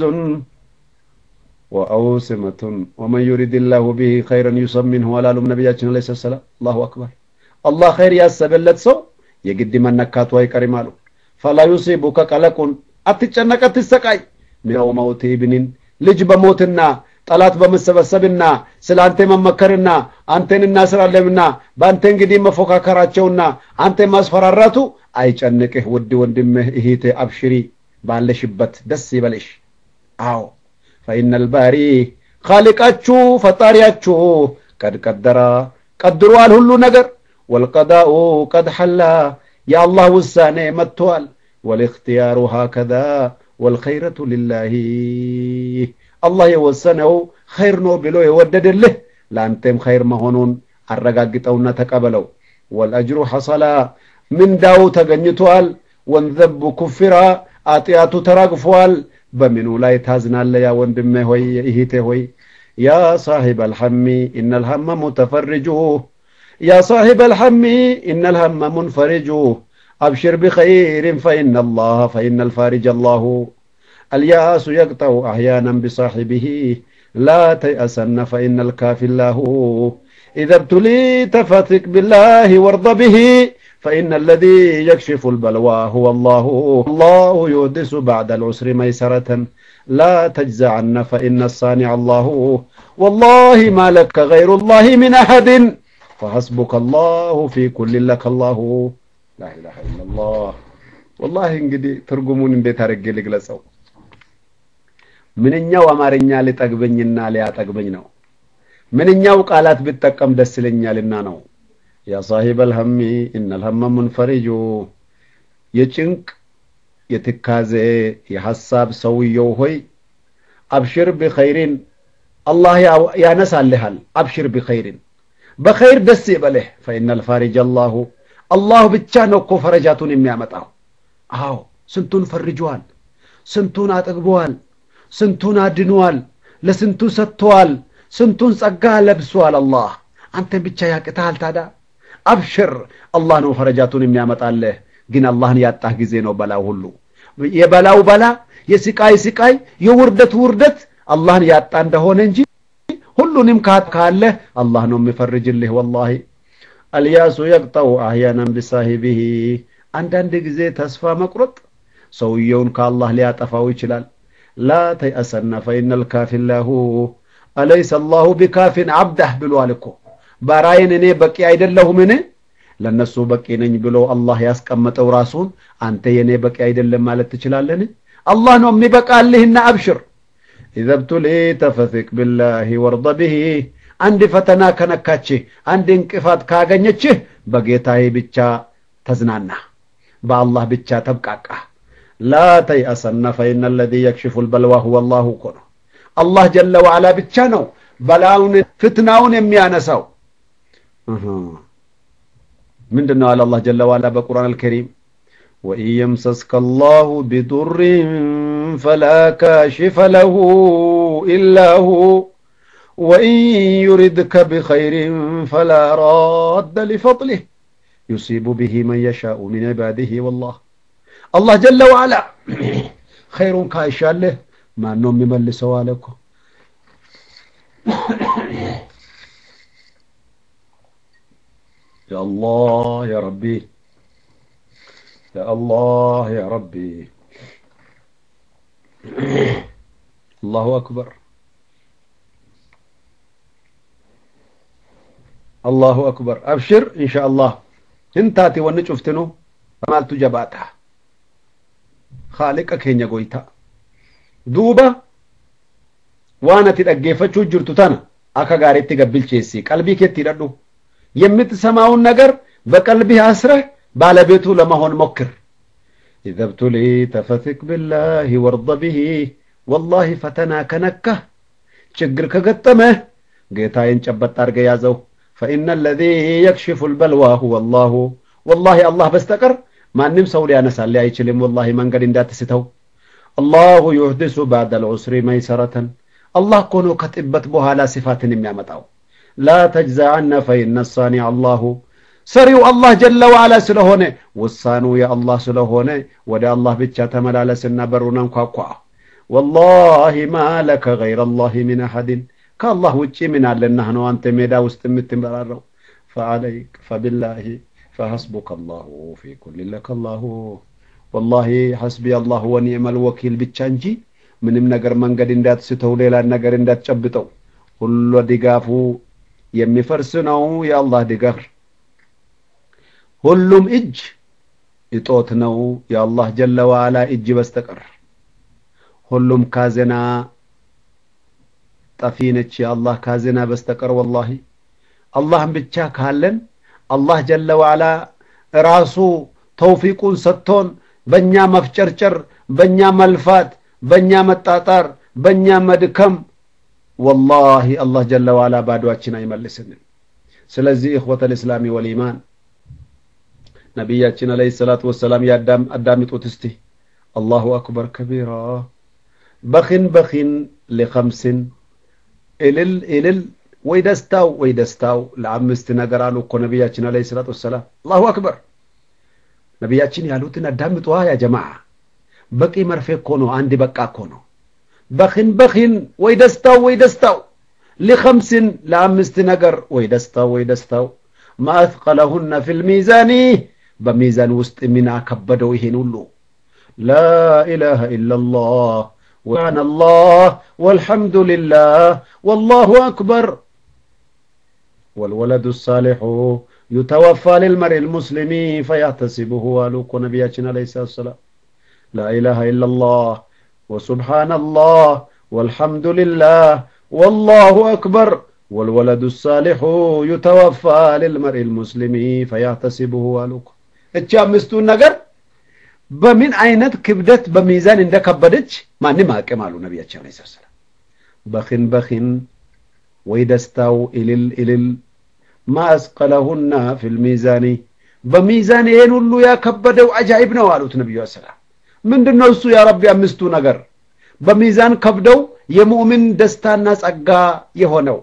[SPEAKER 1] واوسمه ومن يريد الله به خيرا يسمنه ولا لم نبياتنا عليه السلام الله اكبر الله خير ያሰበለት ሰው የግድ መነካቱ አይቀርም አሉ فلا يصيبك قلق اتጨነቅ አትሰቃይ ነው ሞት ابنን ልጅ በሞትና ጠላት በመሰበሰብና ስላንተ መመከርና አንተንና ስራለምና ባንተ እንግዲህ መፎካከራቸውና አንተ ማስፈራራቱ አይጨንቅህ ውድ ወንድምህ እህቴ አብሽሪ ባለሽበት ደስ ይበልሽ አዎ فإن الباري خالقاچو ፈጣሪያቹ قد قدر قدرዋል ሁሉ ነገር والقضاء قد حل يا الله وسانه متوال والاختيار هكذا والخيرة لله الله يوسنه خير نو بلو يوددله لانتم خير مهونون አረጋግጠውና ተቀበለው والأجر حصل من داو ተገኝቷል ወንዘብ ኩፍራ አጥያቱ ተራግፏል በሚኑ ላይ ታዝናለ ያ ወንድሜ ሆይ እህቴ ሆይ يا صاحب الهم إن الهم متفرج يا صاحب الهم إن الهم منفرج أبشر بخير فإن الله فإن الفارج الله الياس يقطع أحيانا بصاحبه لا تيأسن فإن الكافي الله إذا ابتليت فثق بالله وارض به فإن الذي يكشف البلوى هو الله الله يحدث بعد العسر ميسرة لا تجزعن فإن الصانع الله والله ما لك غير الله من أحد فحسبك الله في كل لك الله لا إله إلا الله والله እንግዲህ ትርጉሙን እንዴት አርጌ ልግለጸው ምንኛው አማርኛ ሊጠግበኝና ሊያጠግበኝ ነው ምንኛው ቃላት ብትጠቀም ደስ ይለኛልና ነው يا صاحب الهم إن الهم منفرج የጭንቅ የትካዜ የሐሳብ ሰውየው ሆይ አብሽር بخيرን الله ያነሳልሃል አብሽር بخيرን በخير ደስ ይበልህ فإن الفارج الله الله ብቻ ነው እኮ ፈረጃቱን የሚያመጣው አዎ ስንቱን ፈርጇል ስንቱን አጥግቧል ስንቱን አድኗል ለስንቱ ሰጥቷል ስንቱን ጸጋ ለብሷል الله አንተ ብቻ ያቅታል ታዳ አብሽር الله ነው ፈረጃቱን የሚያመጣልህ ግን አላህን ያጣህ ጊዜ ነው በላው ሁሉ የበላው በላ የስቃይ ስቃይ የውርደት ውርደት አላህን ያጣ እንደሆነ እንጂ ሁሉንም ካለ አላህ ነው የሚፈርጅልህ والله الياس يقطع احيانا بصاحبه አንዳንድ ጊዜ ተስፋ መቁረጥ ሰውየውን ከአላህ ሊያጠፋው ይችላል لا تيأسن فإن الكافي الله أليس الله بكاف عبده بلوالكو باراين እኔ በቂ አይደለሁምን ለነሱ በቂ ነኝ ብሎ አላህ ያስቀመጠው ራሱን አንተ የኔ በቂ አይደለም ማለት ትችላለህ አላህ ነው የሚበቃልህና አብሽር إذا ابتليت فثق بالله وارض به አንድ ፈተና ከነካች አንድ እንቅፋት ካገኘች በጌታዬ ብቻ ተዝናና በአላህ ብቻ ተብቃቃ لا تيأسن فإن الذي يكشف البلوى هو الله كونه الله جل وعلا ብቻ ነው በላውን ፍትናውን የሚያነሳው ምንድነው አለ አላህ جل وعلا በቁርአን الكريم وإن يمسسك الله بضر فلا كاشف له إلا هو وإن يردك بخير فلا راد لفضله يصيب به من يشاء من عباده والله الله جل وعلا خير كاشال له ما نوم يملسوا عليكم يا الله يا ربي يا الله يا ربي الله أكبر الله أكبر أبشر إن شاء الله انتاتي ونشوفتنو فمالتو جباتها خالقك هين يقويتا دوبا وانا تتأقيفتشو جرتو تانا أكا غاري تقبل چيسي قلبي كي تردو يمت سماون نگر بقلبي أسره بالبيتو لما هون مكر إذا ابتليت فثق بالله وارض به والله فتنا كنكه چگر كغتمه گيتاين چبت تارگ يازو فإن الذي يكشف البلوى هو الله والله الله بستقر ما نم سولي أنا سالي أيشلم والله من قد اندات ستو الله يحدث بعد العسر ميسرة الله كونو كتبت بها لا صفات نميامتاو لا تجزى عنا فإن الصانع الله سريو الله جل وعلا سلهونه وصانو يا الله سلهونه ودى الله بيتشا تملالسنا برونا نكواكوا والله ما لك غير الله من أحد كالله وجي من علنا هنو أنت ميدا وستمت مرارو فعليك فبالله فحسبك الله في كل لك الله والله حسبي الله ونعم الوكيل بتشانجي ምንም ነገር መንገድ እንዳትስተው ሌላ ነገር እንዳትጨብጠው ሁሉ ድጋፉ የሚፈርስ ነው የአላህ ድጋፍ ሁሉም እጅ እጦት ነው የአላህ ጀለ ወዓላ እጅ በስተቀር ሁሉም ካዘና ጠፊነች የአላህ ካዘና በስተቀር والله አላህን ብቻ ካለን አላህ ጀለ ወዓላ ራሱ ተውፊቁን ሰጥቶን በእኛ መፍጨርጨር በእኛ መልፋት በእኛ መጣጣር በእኛ መድከም والله الله جل وعلا ባዷችን አይመልስንም ስለዚህ اخوة الاسلام والايمان ነብያችን አለይሂ ሰላቱ ወሰለም ያዳም አዳምጡት እስቲ الله اكبر كبيرا بخن بخن لخمس الل الل ويدستاو ويدستاو ለአምስት ነገር አሉ እኮ ነብያችን አለይሂ ሰላቱ ወሰለም الله اكبر ነብያችን ያሉትን አዳምጡ ያ ጀማዓ በቂ መርፌ እኮ ነው አንድ በቃ እኮ ነው بخن بخن ويدستاو ويدستاو لخمس لامست نجر ويدستاو ويدستاو ما أثقلهن في الميزان بميزان وسط من أكبدوا يهنولو لا إله إلا الله وعن الله والحمد لله والله أكبر والولد الصالح يتوفى للمرء المسلم فيحتسبه ولوك نبينا عليه الصلاة والسلام لا إله إلا الله وسبحان الله والحمد لله والله أكبر والولد الصالح يتوفى للمرء المسلم فيحتسبه ولوك اتشامستون نجر بمن عينت كبدت بميزان عندك كبدتش ما نما كمالو نبي عليه الصلاة والسلام بخن بخن ويدستاو إلل إلل ما أسقلهن في الميزان بميزان ينولو يا كبدو عجائب نوالوت نبي عليه السلام من دنوسو يا ربي أمستو نجر بميزان كبدو يمؤمن دستان ጸጋ የሆነው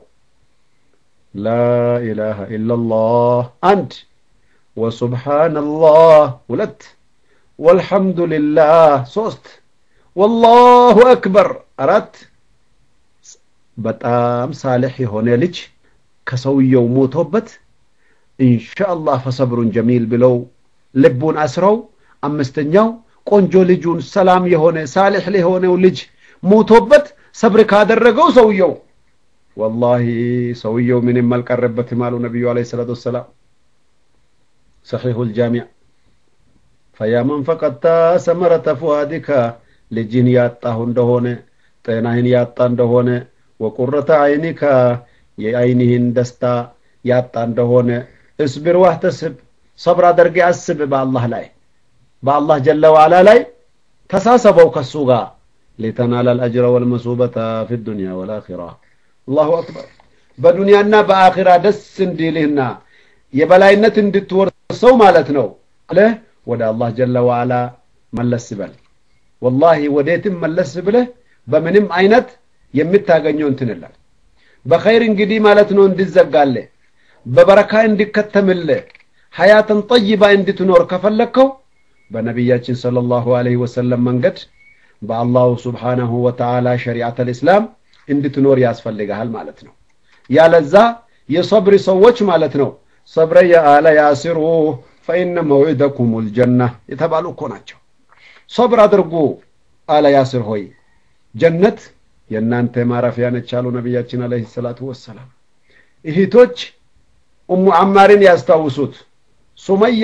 [SPEAKER 1] لا إله إلا الله أنت وسبحان الله ولت والحمد لله ሶስት والله أكبر አራት በጣም ሳልህ የሆነ ልጅ ከሰውየው ሞቶበት ኢንሻአላህ ፈሰብሩን ጀሚል ብለው ልቡን አስረው አምስተኛው ቆንጆ ልጁን ሰላም የሆነ ሳልህ ለሆነው ልጅ موتوبت صبر ካደረገው ሰውየው والله ሰውየው ምንም አልቀረበት ማሉ ነብዩ አለይሂ ሰላቱ ወሰለም صحيح الجامع فيا من فقدت ثمرة فؤادك لجن ያጣሁ እንደሆነ ጤናህን ያጣ እንደሆነ وقرة عينك የአይንህን ደስታ ያጣ እንደሆነ اصبر واحتسب صبر አድርግ ያስብ በአላህ ላይ በአላህ ጀለ ወዐላ ላይ ተሳሰበው ከሱ ጋር لتنال الأجر والمثوبة في الدنيا والآخرة الله أكبر በዱንያና በአኺራ ደስ እንዲልህና የበላይነት እንድትወርሰው ማለት ነው አለ ወደ አላህ ጀለ ወዐላ መለስ በል والله ወዴትም መለስ ብለህ በምንም አይነት የምታገኘው እንትንላል በኸይር እንግዲህ ማለት ነው እንድዘጋለህ በበረካ እንድከተምልህ ሐያትን طيبة እንድትኖር ከፈለከው በነብያችን ሰለላሁ ዐለይሂ ወሰለም መንገድ በአላሁ ሱብሓነሁ ወተዓላ ሸሪዓተ الاسلام እንድትኖር ያስፈልጋል ማለት ነው ያለዛ የصبر ሰዎች ማለት ነው صبر يا آل ياسر فإن موعدكم الجنة የተባሉ እኮ ናቸው صبر አድርጉ آل ياسر ሆይ ጀነት የናንተ ማረፊያ ነች አሉ ነብያችን አለይሂ ሰላቱ ወሰለም እህቶች ኡሙ አማርን ያስታውሱት ሱመያ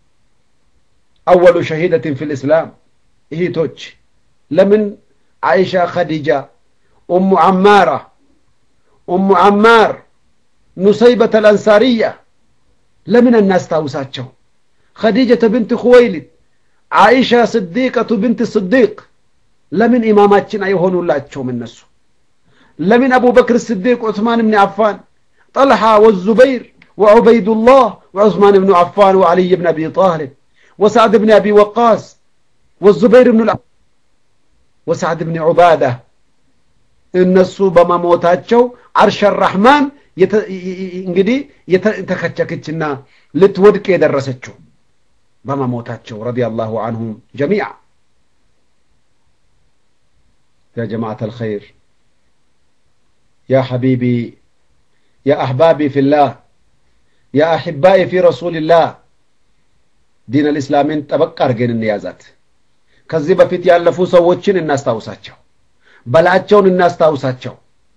[SPEAKER 1] أول شهيدة في الإسلام እህቶች ለምን አይሻ ኸዲጃ ኡሙ አማራ ኡሙ አማር ኑሰይበተ الأنصارية لمن الناس تاوساتشو خديجة بنت خويلد عائشة صديقة بنت الصديق لمن إماماتنا يهونوا لاتشو من نسو لمن أبو بكر الصديق وعثمان بن عفان طلحة والزبير وعبيد الله وعثمان بن عفان وعلي بن أبي طالب وسعد بن أبي وقاص والزبير بن العوام وسعد بن عبادة النسو بما موتاتشو عرش الرحمن እንግዲህ የተከቸከችና ልትወድቅ የደረሰችው በመሞታቸው ረዲየላሁ ዐንሁም ጀሚዓ يا جماعة الخير يا حبيبي يا أحبابي في الله يا أحبائي في رسول الله دين الإسلام طبق አርገን እንያዛት ከዚህ በፊት ያለፉ ሰዎችን እናስታውሳቸው በላቸውን እናስታውሳቸው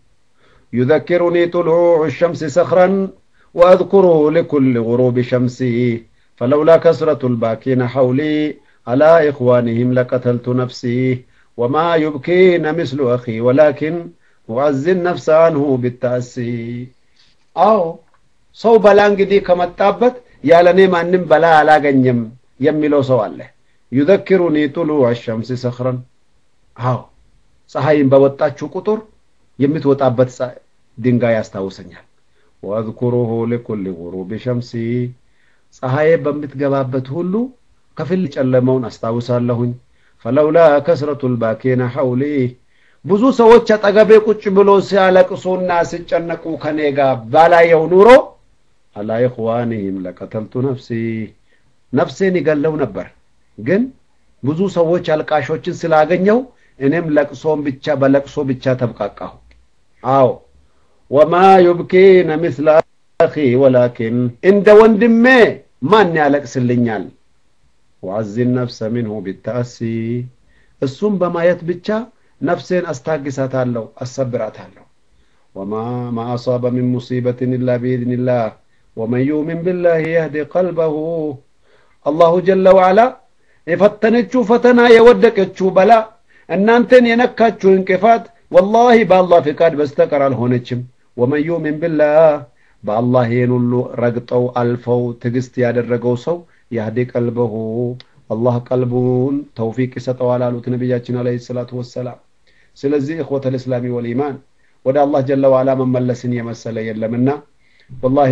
[SPEAKER 1] يذكرني طلوع الشمس صخرا وأذكره لكل غروب شمسي فلولا كثرة الباكين حولي على إخوانهم لقتلت نفسي وما يبكين مثل أخي ولكن أعزي النفس عنه بالتأسي أو صوب لانجدي كما التابت يالني ما نم بلا لا غنيم يميلو سواله يذكرني طلوع الشمس صخرا أو صحيح بوطاچو قطر የምትወጣበት ድንጋይ ያስታውሰኛል ወአذكره لكل غروب شمسي ፀሐይ በምትገባበት ሁሉ ከፍል ጨለማውን አስታውሳለሁኝ فلولا كثرة الباكين حولي ብዙ ሰዎች አጠገቤ ቁጭ ብሎ ሲያለቅሱና ሲጨነቁ ከኔ ጋር ባላየው ኑሮ على اخوانهم لقتلت نفسي ነፍሴን ይገለው ነበር ግን ብዙ ሰዎች አልቃሾችን ስላገኘው እኔም ለቅሶም ብቻ በለቅሶ ብቻ ተብቃቃሁ አው وما يبكين مثل اخي ولكن عند ወንድሜ ማን ያለቅስልኛል وعز النفس منه بالتأسي እሱም በማየት ብቻ ነፍሴን አስታግሳታለሁ አሰብራታለሁ وما ما اصاب من مصيبة الا باذن الله ومن يؤمن بالله يهدي قلبه الله جل وعلا የፈተነችው ፈተና የወደቀችው በላ እናንተን የነካችሁ እንቅፋት والله بالله ፍቃድ በስተቀር አልሆነችም ومن يؤمن بالله بالله ይኑሉ ረግጠው አልፈው ትግስት ያደረገው ሰው يهدي قلبه الله ቀልቡን ተውፊቅ ይሰጠዋል አሉት ነብያችን አለይሂ ሰላቱ ወሰለም ስለዚህ اخوة الاسلام والايمان ወደ አላህ ጀለ ወዐላ መመለስን የመሰለ የለምና والله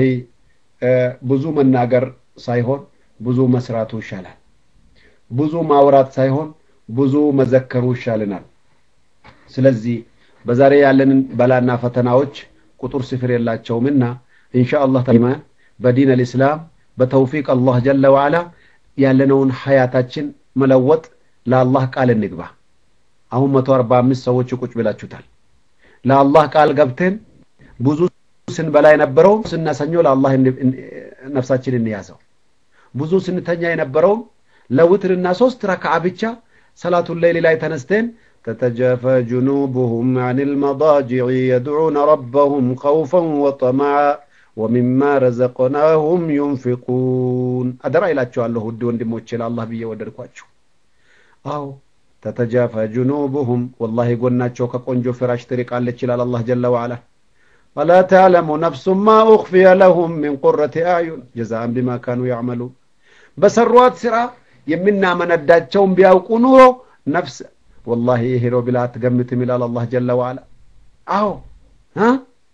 [SPEAKER 1] ብዙ መናገር ሳይሆን ብዙ መስራቱ ይሻላል ብዙ ማውራት ሳይሆን ብዙ መዘከሩ ይሻልናል ስለዚህ በዛሬ ያለንን በላና ፈተናዎች ቁጥር ስፍር የላቸውምና ኢንሻአላህ ተዓላ በዲን الاسلام በተውፊቅ አላህ ጀለ ወዐላ ያለነውን ሐያታችን መለወጥ ለአላህ ቃል እንግባ አሁን መቶ አርባ አምስት ሰዎች ቁጭ ብላችሁታል ለአላህ ቃል ገብተን ብዙ ስንበላ የነበረው ስናሰኞ ለአላህ ነፍሳችንን እንያዘው ብዙ ስንተኛ የነበረው ለውትርና ሶስት ረካዓ ብቻ ሰላቱል ለይል ላይ ተነስተን تتجافى جنوبهم عن المضاجع يدعون ربهم خوفا وطمعا ومما رزقناهم ينفقون أدرى إلى الله ودي وندموش إلى الله بيه ودركواتشو أو تتجافى جنوبهم والله قلنا شوكا قنجو فراش تريق على الله جل وعلا ولا تعلم نفس ما أخفي لهم من قرة أعين جزاء بما كانوا يعملون بس الروات سرا يمنا من الداتشون بياوكو نورو نفس والله يهيرو بلا تقمت ملال الله جل وعلا أو ها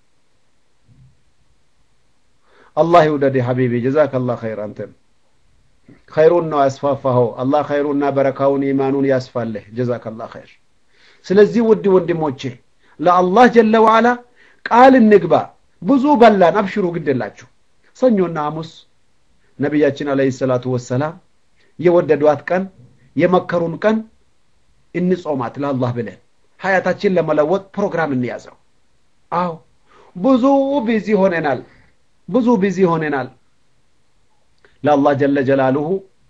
[SPEAKER 1] الله يوددي حبيبي جزاك الله خير أنت خيرنا أسفافه الله خيرنا بركاون إيمانون يسفل له جزاك الله خير سلزي ودي ودي موتشي لا الله جل وعلا قال النقبة بزو بلان أبشروا قد اللاتشو صنعوا الناموس نبياتنا عليه الصلاة والسلام يوددوات كان يمكرون كان إني صومات لا الله بله حياتاتشين لما لوت بروغرام النيازو أو بزو بيزي هونينال بزو بيزي هونينال لا الله جل جلاله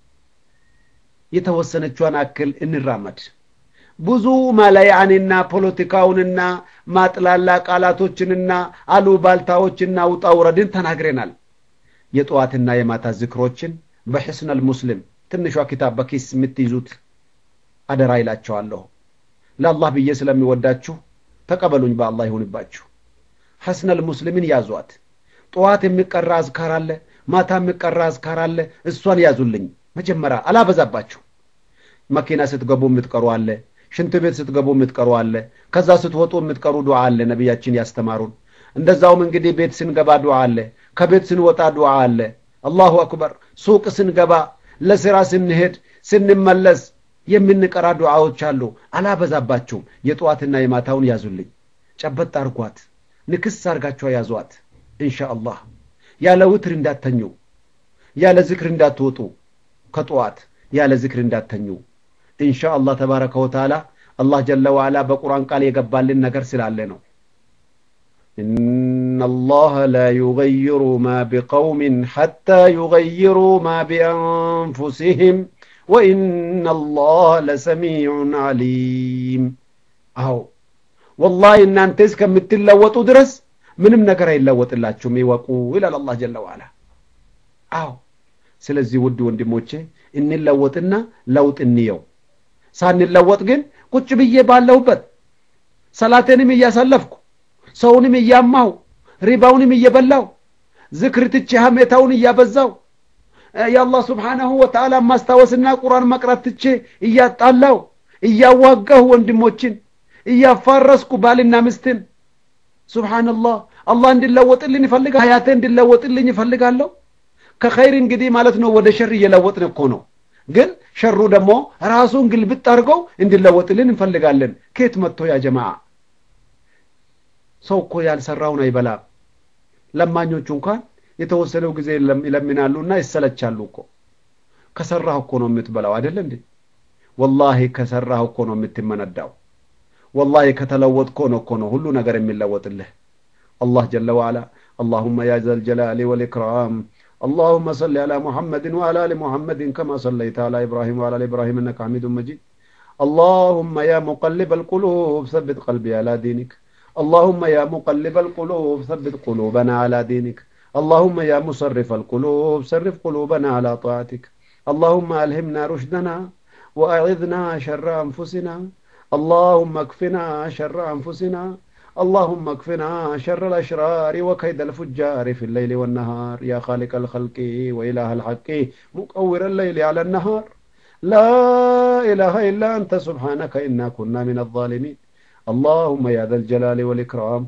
[SPEAKER 1] يتوسنچوان አክል እንራመድ ብዙ ማላያንና ፖለቲካውንና ማጥላላ ቃላቶችንና አሉባልታዎችና ውጣውረድን ተናግረናል የጧትና የማታ ዝክሮችን በህስነል ሙስሊም ትንሿ ኪታብ በኪስ ምትይዙት አደራ ይላችኋለሁ ለአላህ ብዬ ስለሚወዳችሁ ተቀበሉኝ በአላህ ይሁንባችሁ ህስነል ሙስሊምን ያዟት ጧት የሚቀራ አዝካር አለ ማታ የሚቀራ አዝካር አለ እሷን ያዙልኝ መጀመሪያ አላበዛባችሁ መኪና ስትገቡ የምትቀሩ አለ ሽንት ቤት ስትገቡ የምትቀሩ አለ ከዛ ስትወጡ የምትቀሩ ዱዓ አለ ነብያችን ያስተማሩን እንደዛውም እንግዲህ ቤት ስንገባ ዱዓ አለ ከቤት ስንወጣ ዱዓ አለ አላሁ አክበር ሱቅ ስንገባ ለስራ ስንሄድ ስንመለስ የምንቀራ ዱዓዎች አሉ አላበዛባችሁ የጧትና የማታውን ያዙልኝ ጨበጥ አርጓት ንክስ አርጋችሁ ያዟት ኢንሻአላህ ያለ ውትር እንዳትተኙ ያለ ዝክር እንዳትወጡ ከጧት ያለ ዝክር እንዳትተኙ ኢንሻአላህ ተባረከ ወተዓላ አላህ ጀለ ወዐላ በቁርአን ቃል የገባልን ነገር ስላለ ነው ኢነላህ ላ ይغይሩ ማ ቢቀውሚን ሐታ ይغይሩ ማ ቢአንፉሲሂም ወኢነላህ ለሰሚዑን ዓሊም አው والله እናንተ እስከምትለወጡ ድረስ ምንም ነገር አይለወጥላችሁም ይወቁ ይላል አላህ ጀለ ወዐላ አው ስለዚህ ውድ ወንድሞቼ እንለወጥና ለውጥ እንየው ሳንለወጥ ግን ቁጭ ብዬ ባለሁበት ሰላቴንም እያሳለፍኩ ሰውንም እያማው ሪባውንም እየበላው ዝክር ትቼ ሐሜታውን እያበዛው ያአላህ Subhanahu Wa Ta'ala ማስተዋወስና ቁርአን መቅራት ትቼ እያጣላው እያዋጋሁ ወንድሞችን እያፋረስኩ ባልና ምስትን ሱብሃንአላህ አላህ እንዲለወጥልኝ ይፈልጋል ሀያቴ እንዲለወጥልኝ ይፈልጋለሁ ከኸይር እንግዲህ ማለት ነው ወደ ሸር እየለወጥን እኮ ነው ግን ሸሩ ደግሞ ራሱን ግልብጥ አድርገው እንዲለወጥልን እንፈልጋለን ከየት መጥቶ ያ ጀማዓ ሰው እኮ ያልሰራውን አይበላ ለማኞቹ እንኳን የተወሰነው ጊዜ ይለምናሉና ይሰለቻሉ እኮ ከሰራህ እኮ ነው የምትበላው አይደል እንዴ والله ከሰራህ እኮ ነው የምትመነዳው والله ከተለወጥኮ ነው እኮ ነው ሁሉ ነገር የሚለወጥልህ الله جل وعلا اللهم يا ذا الجلال والإكرام اللهم صل على محمد وعلى آل محمد كما صليت على إبراهيم وعلى آل إبراهيم إنك حميد مجيد اللهم يا مقلب القلوب ثبت قلبي على دينك اللهم يا مقلب القلوب ثبت قلوبنا على دينك اللهم يا مصرف القلوب صرف قلوبنا على طاعتك اللهم ألهمنا رشدنا وأعذنا شر أنفسنا اللهم اكفنا شر أنفسنا اللهم اكفنا شر الأشرار وكيد الفجار في الليل والنهار يا خالق الخلق وإله الحق مقور الليل على النهار لا إله إلا أنت سبحانك إنا كنا من الظالمين اللهم يا ذا الجلال والإكرام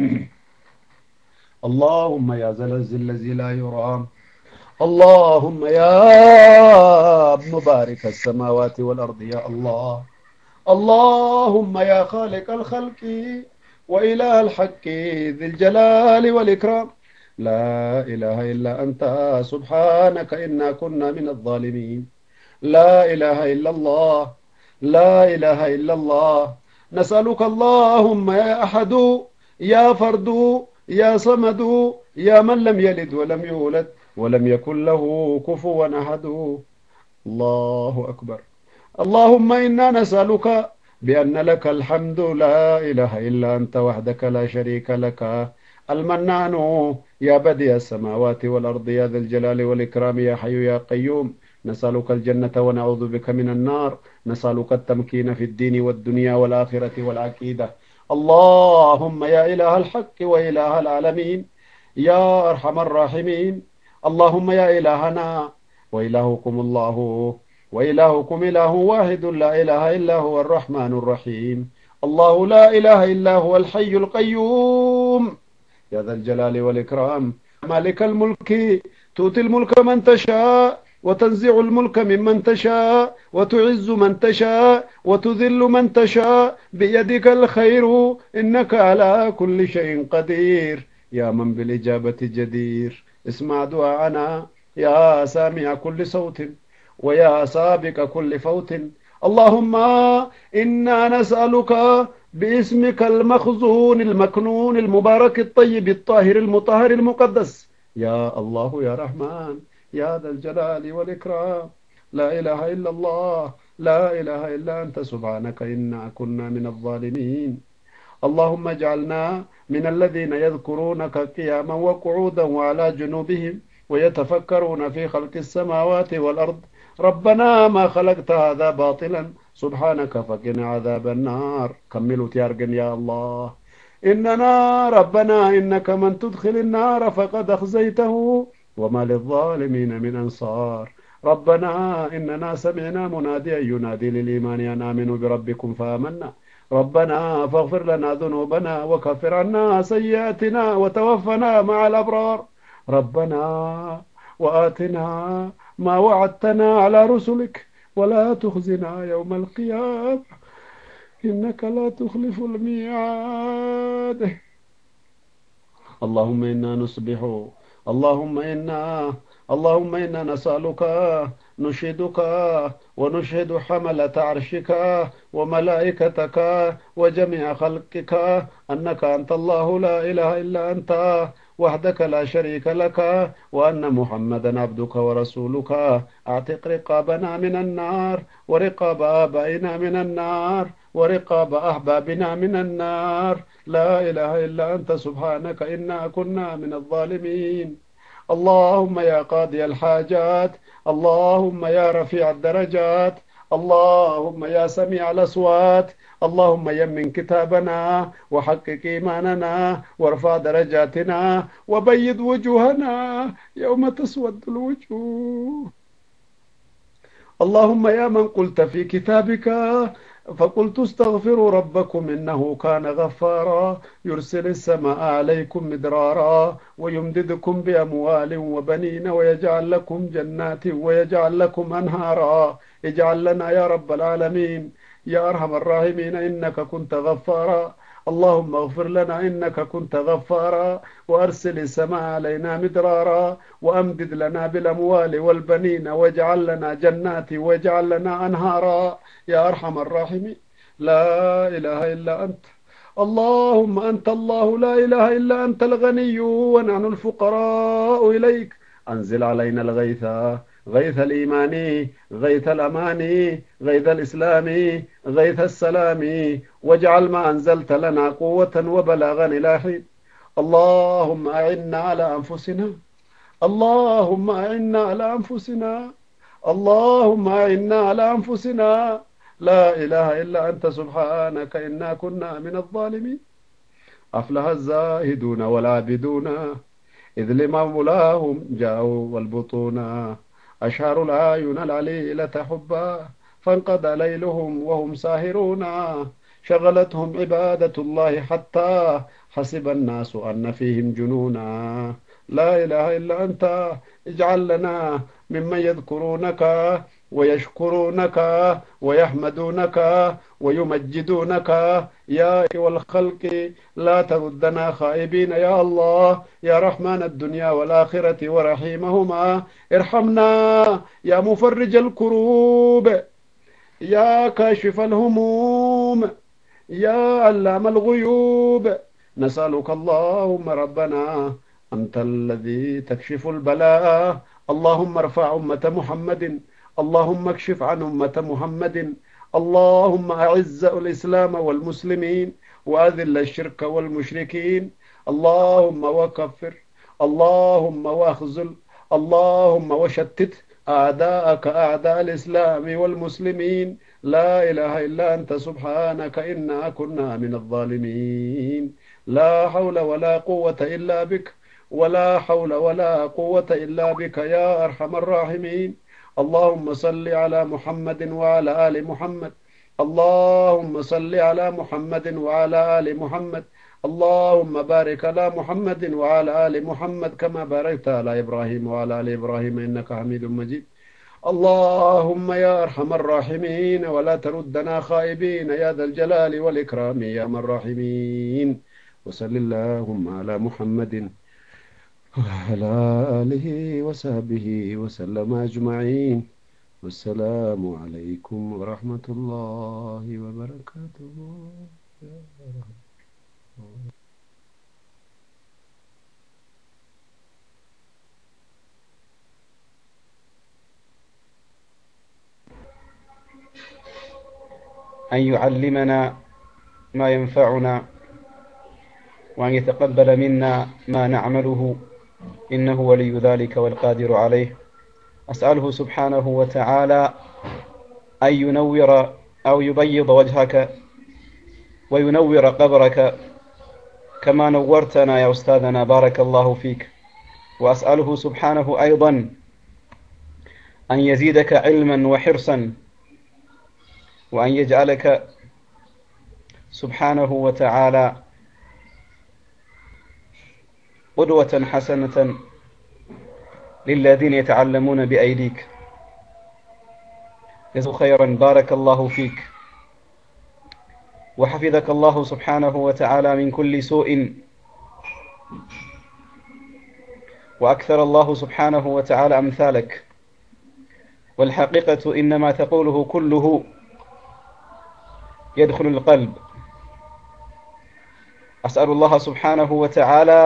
[SPEAKER 1] اللهم يا ذا العز الذي لا يرام اللهم يا مبارك السماوات والأرض يا الله اللهم يا خالق الخلق وإله الحق ذي الجلال والإكرام لا إله إلا أنت سبحانك إنا كنا من الظالمين لا إله إلا الله لا إله إلا الله نسألك اللهم يا أحد يا فرد يا صمد يا من لم يلد ولم يولد ولم يكن له كفوا أحد الله أكبر اللهم إنا نسألك بأن لك الحمد لا إله إلا أنت وحدك لا شريك لك المنان يا بديع السماوات والأرض يا ذا الجلال والإكرام يا حي يا قيوم نسألك الجنة ونعوذ بك من النار نسألك التمكين في الدين والدنيا والآخرة والعقيدة اللهم يا إله الحق وإله العالمين يا أرحم الراحمين اللهم يا إلهنا وإلهكم الله وإلهكم إله واحد لا إله إلا هو الرحمن الرحيم الله لا إله إلا هو الحي القيوم يا ذا الجلال والإكرام مالك الملك تؤتي الملك من تشاء وتنزع الملك ممن تشاء وتعز من تشاء وتذل من تشاء بيدك الخير إنك على كل شيء قدير يا من بالإجابة جدير اسمع دعاءنا يا سامع كل صوت ويا سابق كل فوت اللهم إنا نسألك باسمك المخزون المكنون المبارك الطيب الطاهر المطهر المقدس يا الله يا رحمن يا ذا الجلال والإكرام لا إله إلا الله لا إله إلا أنت سبحانك إنا كنا من الظالمين اللهم اجعلنا من الذين يذكرونك قياما وقعودا وعلى جنوبهم ويتفكرون في خلق السماوات والأرض ربنا ما خلقت هذا باطلا سبحانك فقنا عذاب النار كملوا تيارجن يا الله إننا ربنا إنك من تدخل النار فقد أخزيته وما للظالمين من أنصار ربنا إننا سمعنا مناديا ينادي للإيمان أن آمنوا بربكم فآمنا ربنا فاغفر لنا ذنوبنا وكفر عنا سيئاتنا وتوفنا مع الأبرار ربنا وآتنا ما وعدتنا على رسلك ولا تخزنا يوم القيامة إنك لا تخلف الميعاد اللهم إنا نصبح اللهم إنا اللهم إنا نسألك نشهدك ونشهد حملة عرشك وملائكتك وجميع خلقك أنك أنت الله لا إله إلا أنت وحدك لا شريك لك وأن محمدا عبدك ورسولك أعتق رقابنا من النار ورقاب آبائنا من النار ورقاب أحبابنا من النار لا إله إلا أنت سبحانك إنا كنا من الظالمين اللهم يا قاضي الحاجات اللهم يا رفيع الدرجات اللهم يا سميع الأصوات اللهم يمن كتابنا وحقق إيماننا وارفع درجاتنا وبيض وجوهنا يوم تسود الوجوه اللهم يا من قلت في كتابك فقلت استغفروا ربكم إنه كان غفارا يرسل السماء عليكم مدرارا ويمددكم بأموال وبنين ويجعل لكم جنات ويجعل لكم أنهارا اجعل لنا يا رب العالمين يا أرحم الراحمين إنك كنت غفارا اللهم اغفر لنا إنك كنت غفارا وأرسل السماء علينا مدرارا وأمدد لنا بالأموال والبنين واجعل لنا جنات واجعل لنا أنهارا يا أرحم الراحمين لا إله إلا أنت اللهم أنت الله لا إله إلا أنت الغني ونحن الفقراء إليك أنزل علينا الغيث غيث الإيمان غيث الأمان غيث الإسلام غيث السلام واجعل ما أنزلت لنا قوة وبلاغا إلى حين اللهم أعنا على أنفسنا اللهم أعنا على أنفسنا اللهم أعنا على أنفسنا لا إله إلا أنت سبحانك إنا كنا من الظالمين أفلح الزاهدون والعابدون إذ لمولاهم جاءوا والبطون أشهر العيون العليلة حبا فانقضى ليلهم وهم ساهرون شغلتهم عبادة الله حتى حسب الناس أن فيهم جنونا لا إله إلا أنت اجعل لنا ممن يذكرونك ويشكرونك ويحمدونك ويمجدونك يا والخلق لا تردنا خائبين يا الله يا رحمن الدنيا والآخرة ورحيمهما ارحمنا يا مفرج الكروب يا كاشف الهموم يا علام الغيوب نسألك اللهم ربنا أنت الذي تكشف البلاء اللهم ارفع أمة محمد اللهم اكشف عن أمة محمد اللهم أعز الإسلام والمسلمين وأذل الشرك والمشركين اللهم وكفر اللهم واخذل اللهم وشتت أعداءك أعداء الإسلام والمسلمين لا إله إلا أنت سبحانك إنا كنا من الظالمين لا حول ولا قوة إلا بك ولا حول ولا قوة إلا بك يا أرحم الراحمين اللهم صل على محمد وعلى آل محمد اللهم صل على محمد وعلى آل محمد اللهم بارك على محمد وعلى آل محمد كما باركت على إبراهيم وعلى آل إبراهيم إنك حميد مجيد اللهم يا أرحم الراحمين ولا تردنا خائبين يا ذا الجلال والإكرام يا أرحم الراحمين وصل اللهم على محمد وعلى آله وصحبه وسلم أجمعين والسلام عليكم ورحمة الله وبركاته.
[SPEAKER 2] أن يعلمنا ما ينفعنا وأن يتقبل منا ما نعمله إنه ولي ذلك والقادر عليه. أسأله سبحانه وتعالى أن ينور أو يبيض وجهك وينور قبرك كما نورتنا يا أستاذنا بارك الله فيك. وأسأله سبحانه أيضا أن يزيدك علما وحرصا وأن يجعلك سبحانه وتعالى قدوة حسنة للذين يتعلمون بأيديك. جزاك خيرا بارك الله فيك وحفظك الله سبحانه وتعالى من كل سوء وأكثر الله سبحانه وتعالى أمثالك. والحقيقة إنما تقوله كله يدخل القلب. أسأل الله سبحانه وتعالى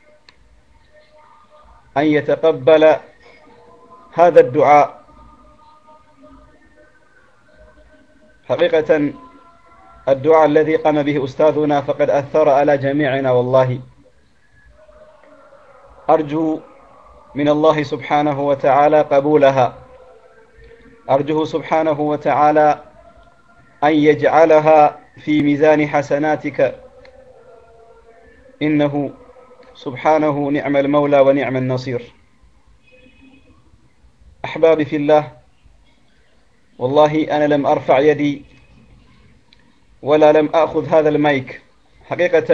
[SPEAKER 2] أن يتقبل هذا الدعاء. حقيقة الدعاء الذي قام به أستاذنا فقد أثر على جميعنا والله. أرجو من الله سبحانه وتعالى قبولها. أرجوه سبحانه وتعالى أن يجعلها في ميزان حسناتك إنه سبحانه نعم المولى ونعم النصير. أحبابي في الله، والله أنا لم أرفع يدي ولا لم أخذ هذا المايك حقيقة.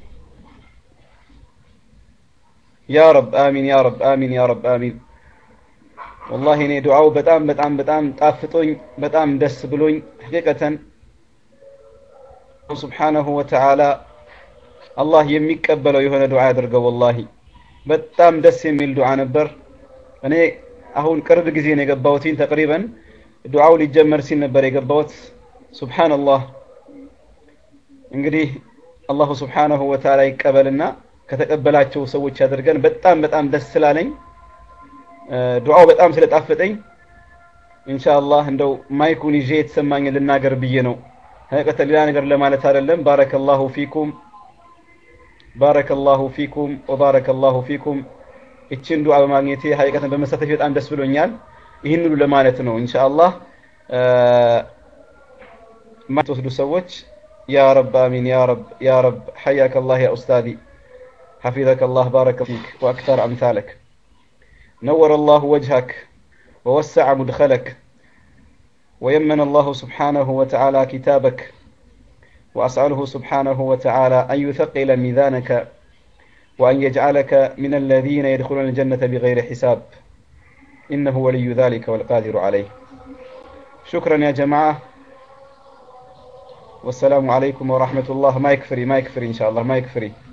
[SPEAKER 2] يا رب آمين يا رب آمين يا رب آمين. والله إني دعاء بتام بتام بتام طافتوኝ በጣም ደስ ብሎኝ حقيقة سبحانه وتعالى الله የሚቀበለው የሆነ ዱዓ ያድርገው። والله በጣም ደስ የሚል ዱዓ ነበር። እኔ አሁን ቅርብ ጊዜ ነው የገባሁት። تقريبا ዱዓው ሊጀመር ሲል ነበር የገባሁት። ሱብሃንአላህ። እንግዲህ አላሁ ሱብሃነሁ ወተዓላ ይቀበልና ከተቀበላቸው ሰዎች ያድርገን። በጣም በጣም ደስ ስላለኝ ዱዓው በጣም ስለጣፈጠኝ ኢንሻአላህ እንደው ማይኩን ይዤ የተሰማኝ ልናገር ብዬ ነው። ሀቂቀተ ሌላ ነገር ለማለት አይደለም። ባረከላሁ ፊኩም ባረከላሁ ፊኩም ወባረከላሁ ፊኩም። እቺን ዱዓ በማግኘቴ ሀቂቀተን በመሳተፍ በጣም ደስ ብሎኛል። ይሄን ሁሉ ለማለት ነው ኢንሻአላህ። ማትወስዱ ሰዎች ያ ረብ አሚን ያ ረብ ያ ረብ حياك الله يا أستاذي حفظك الله بارك فيك وأكثر أمثالك. نور الله وجهك ووسع مدخلك ويمن الله سبحانه وتعالى كتابك. وأسأله سبحانه وتعالى أن يثقل ميزانك وأن يجعلك من الذين يدخلون الجنة بغير حساب إنه ولي ذلك والقادر عليه. شكرا يا جماعة والسلام عليكم ورحمة الله. ما يكفري ما يكفري إن شاء الله ما يكفري.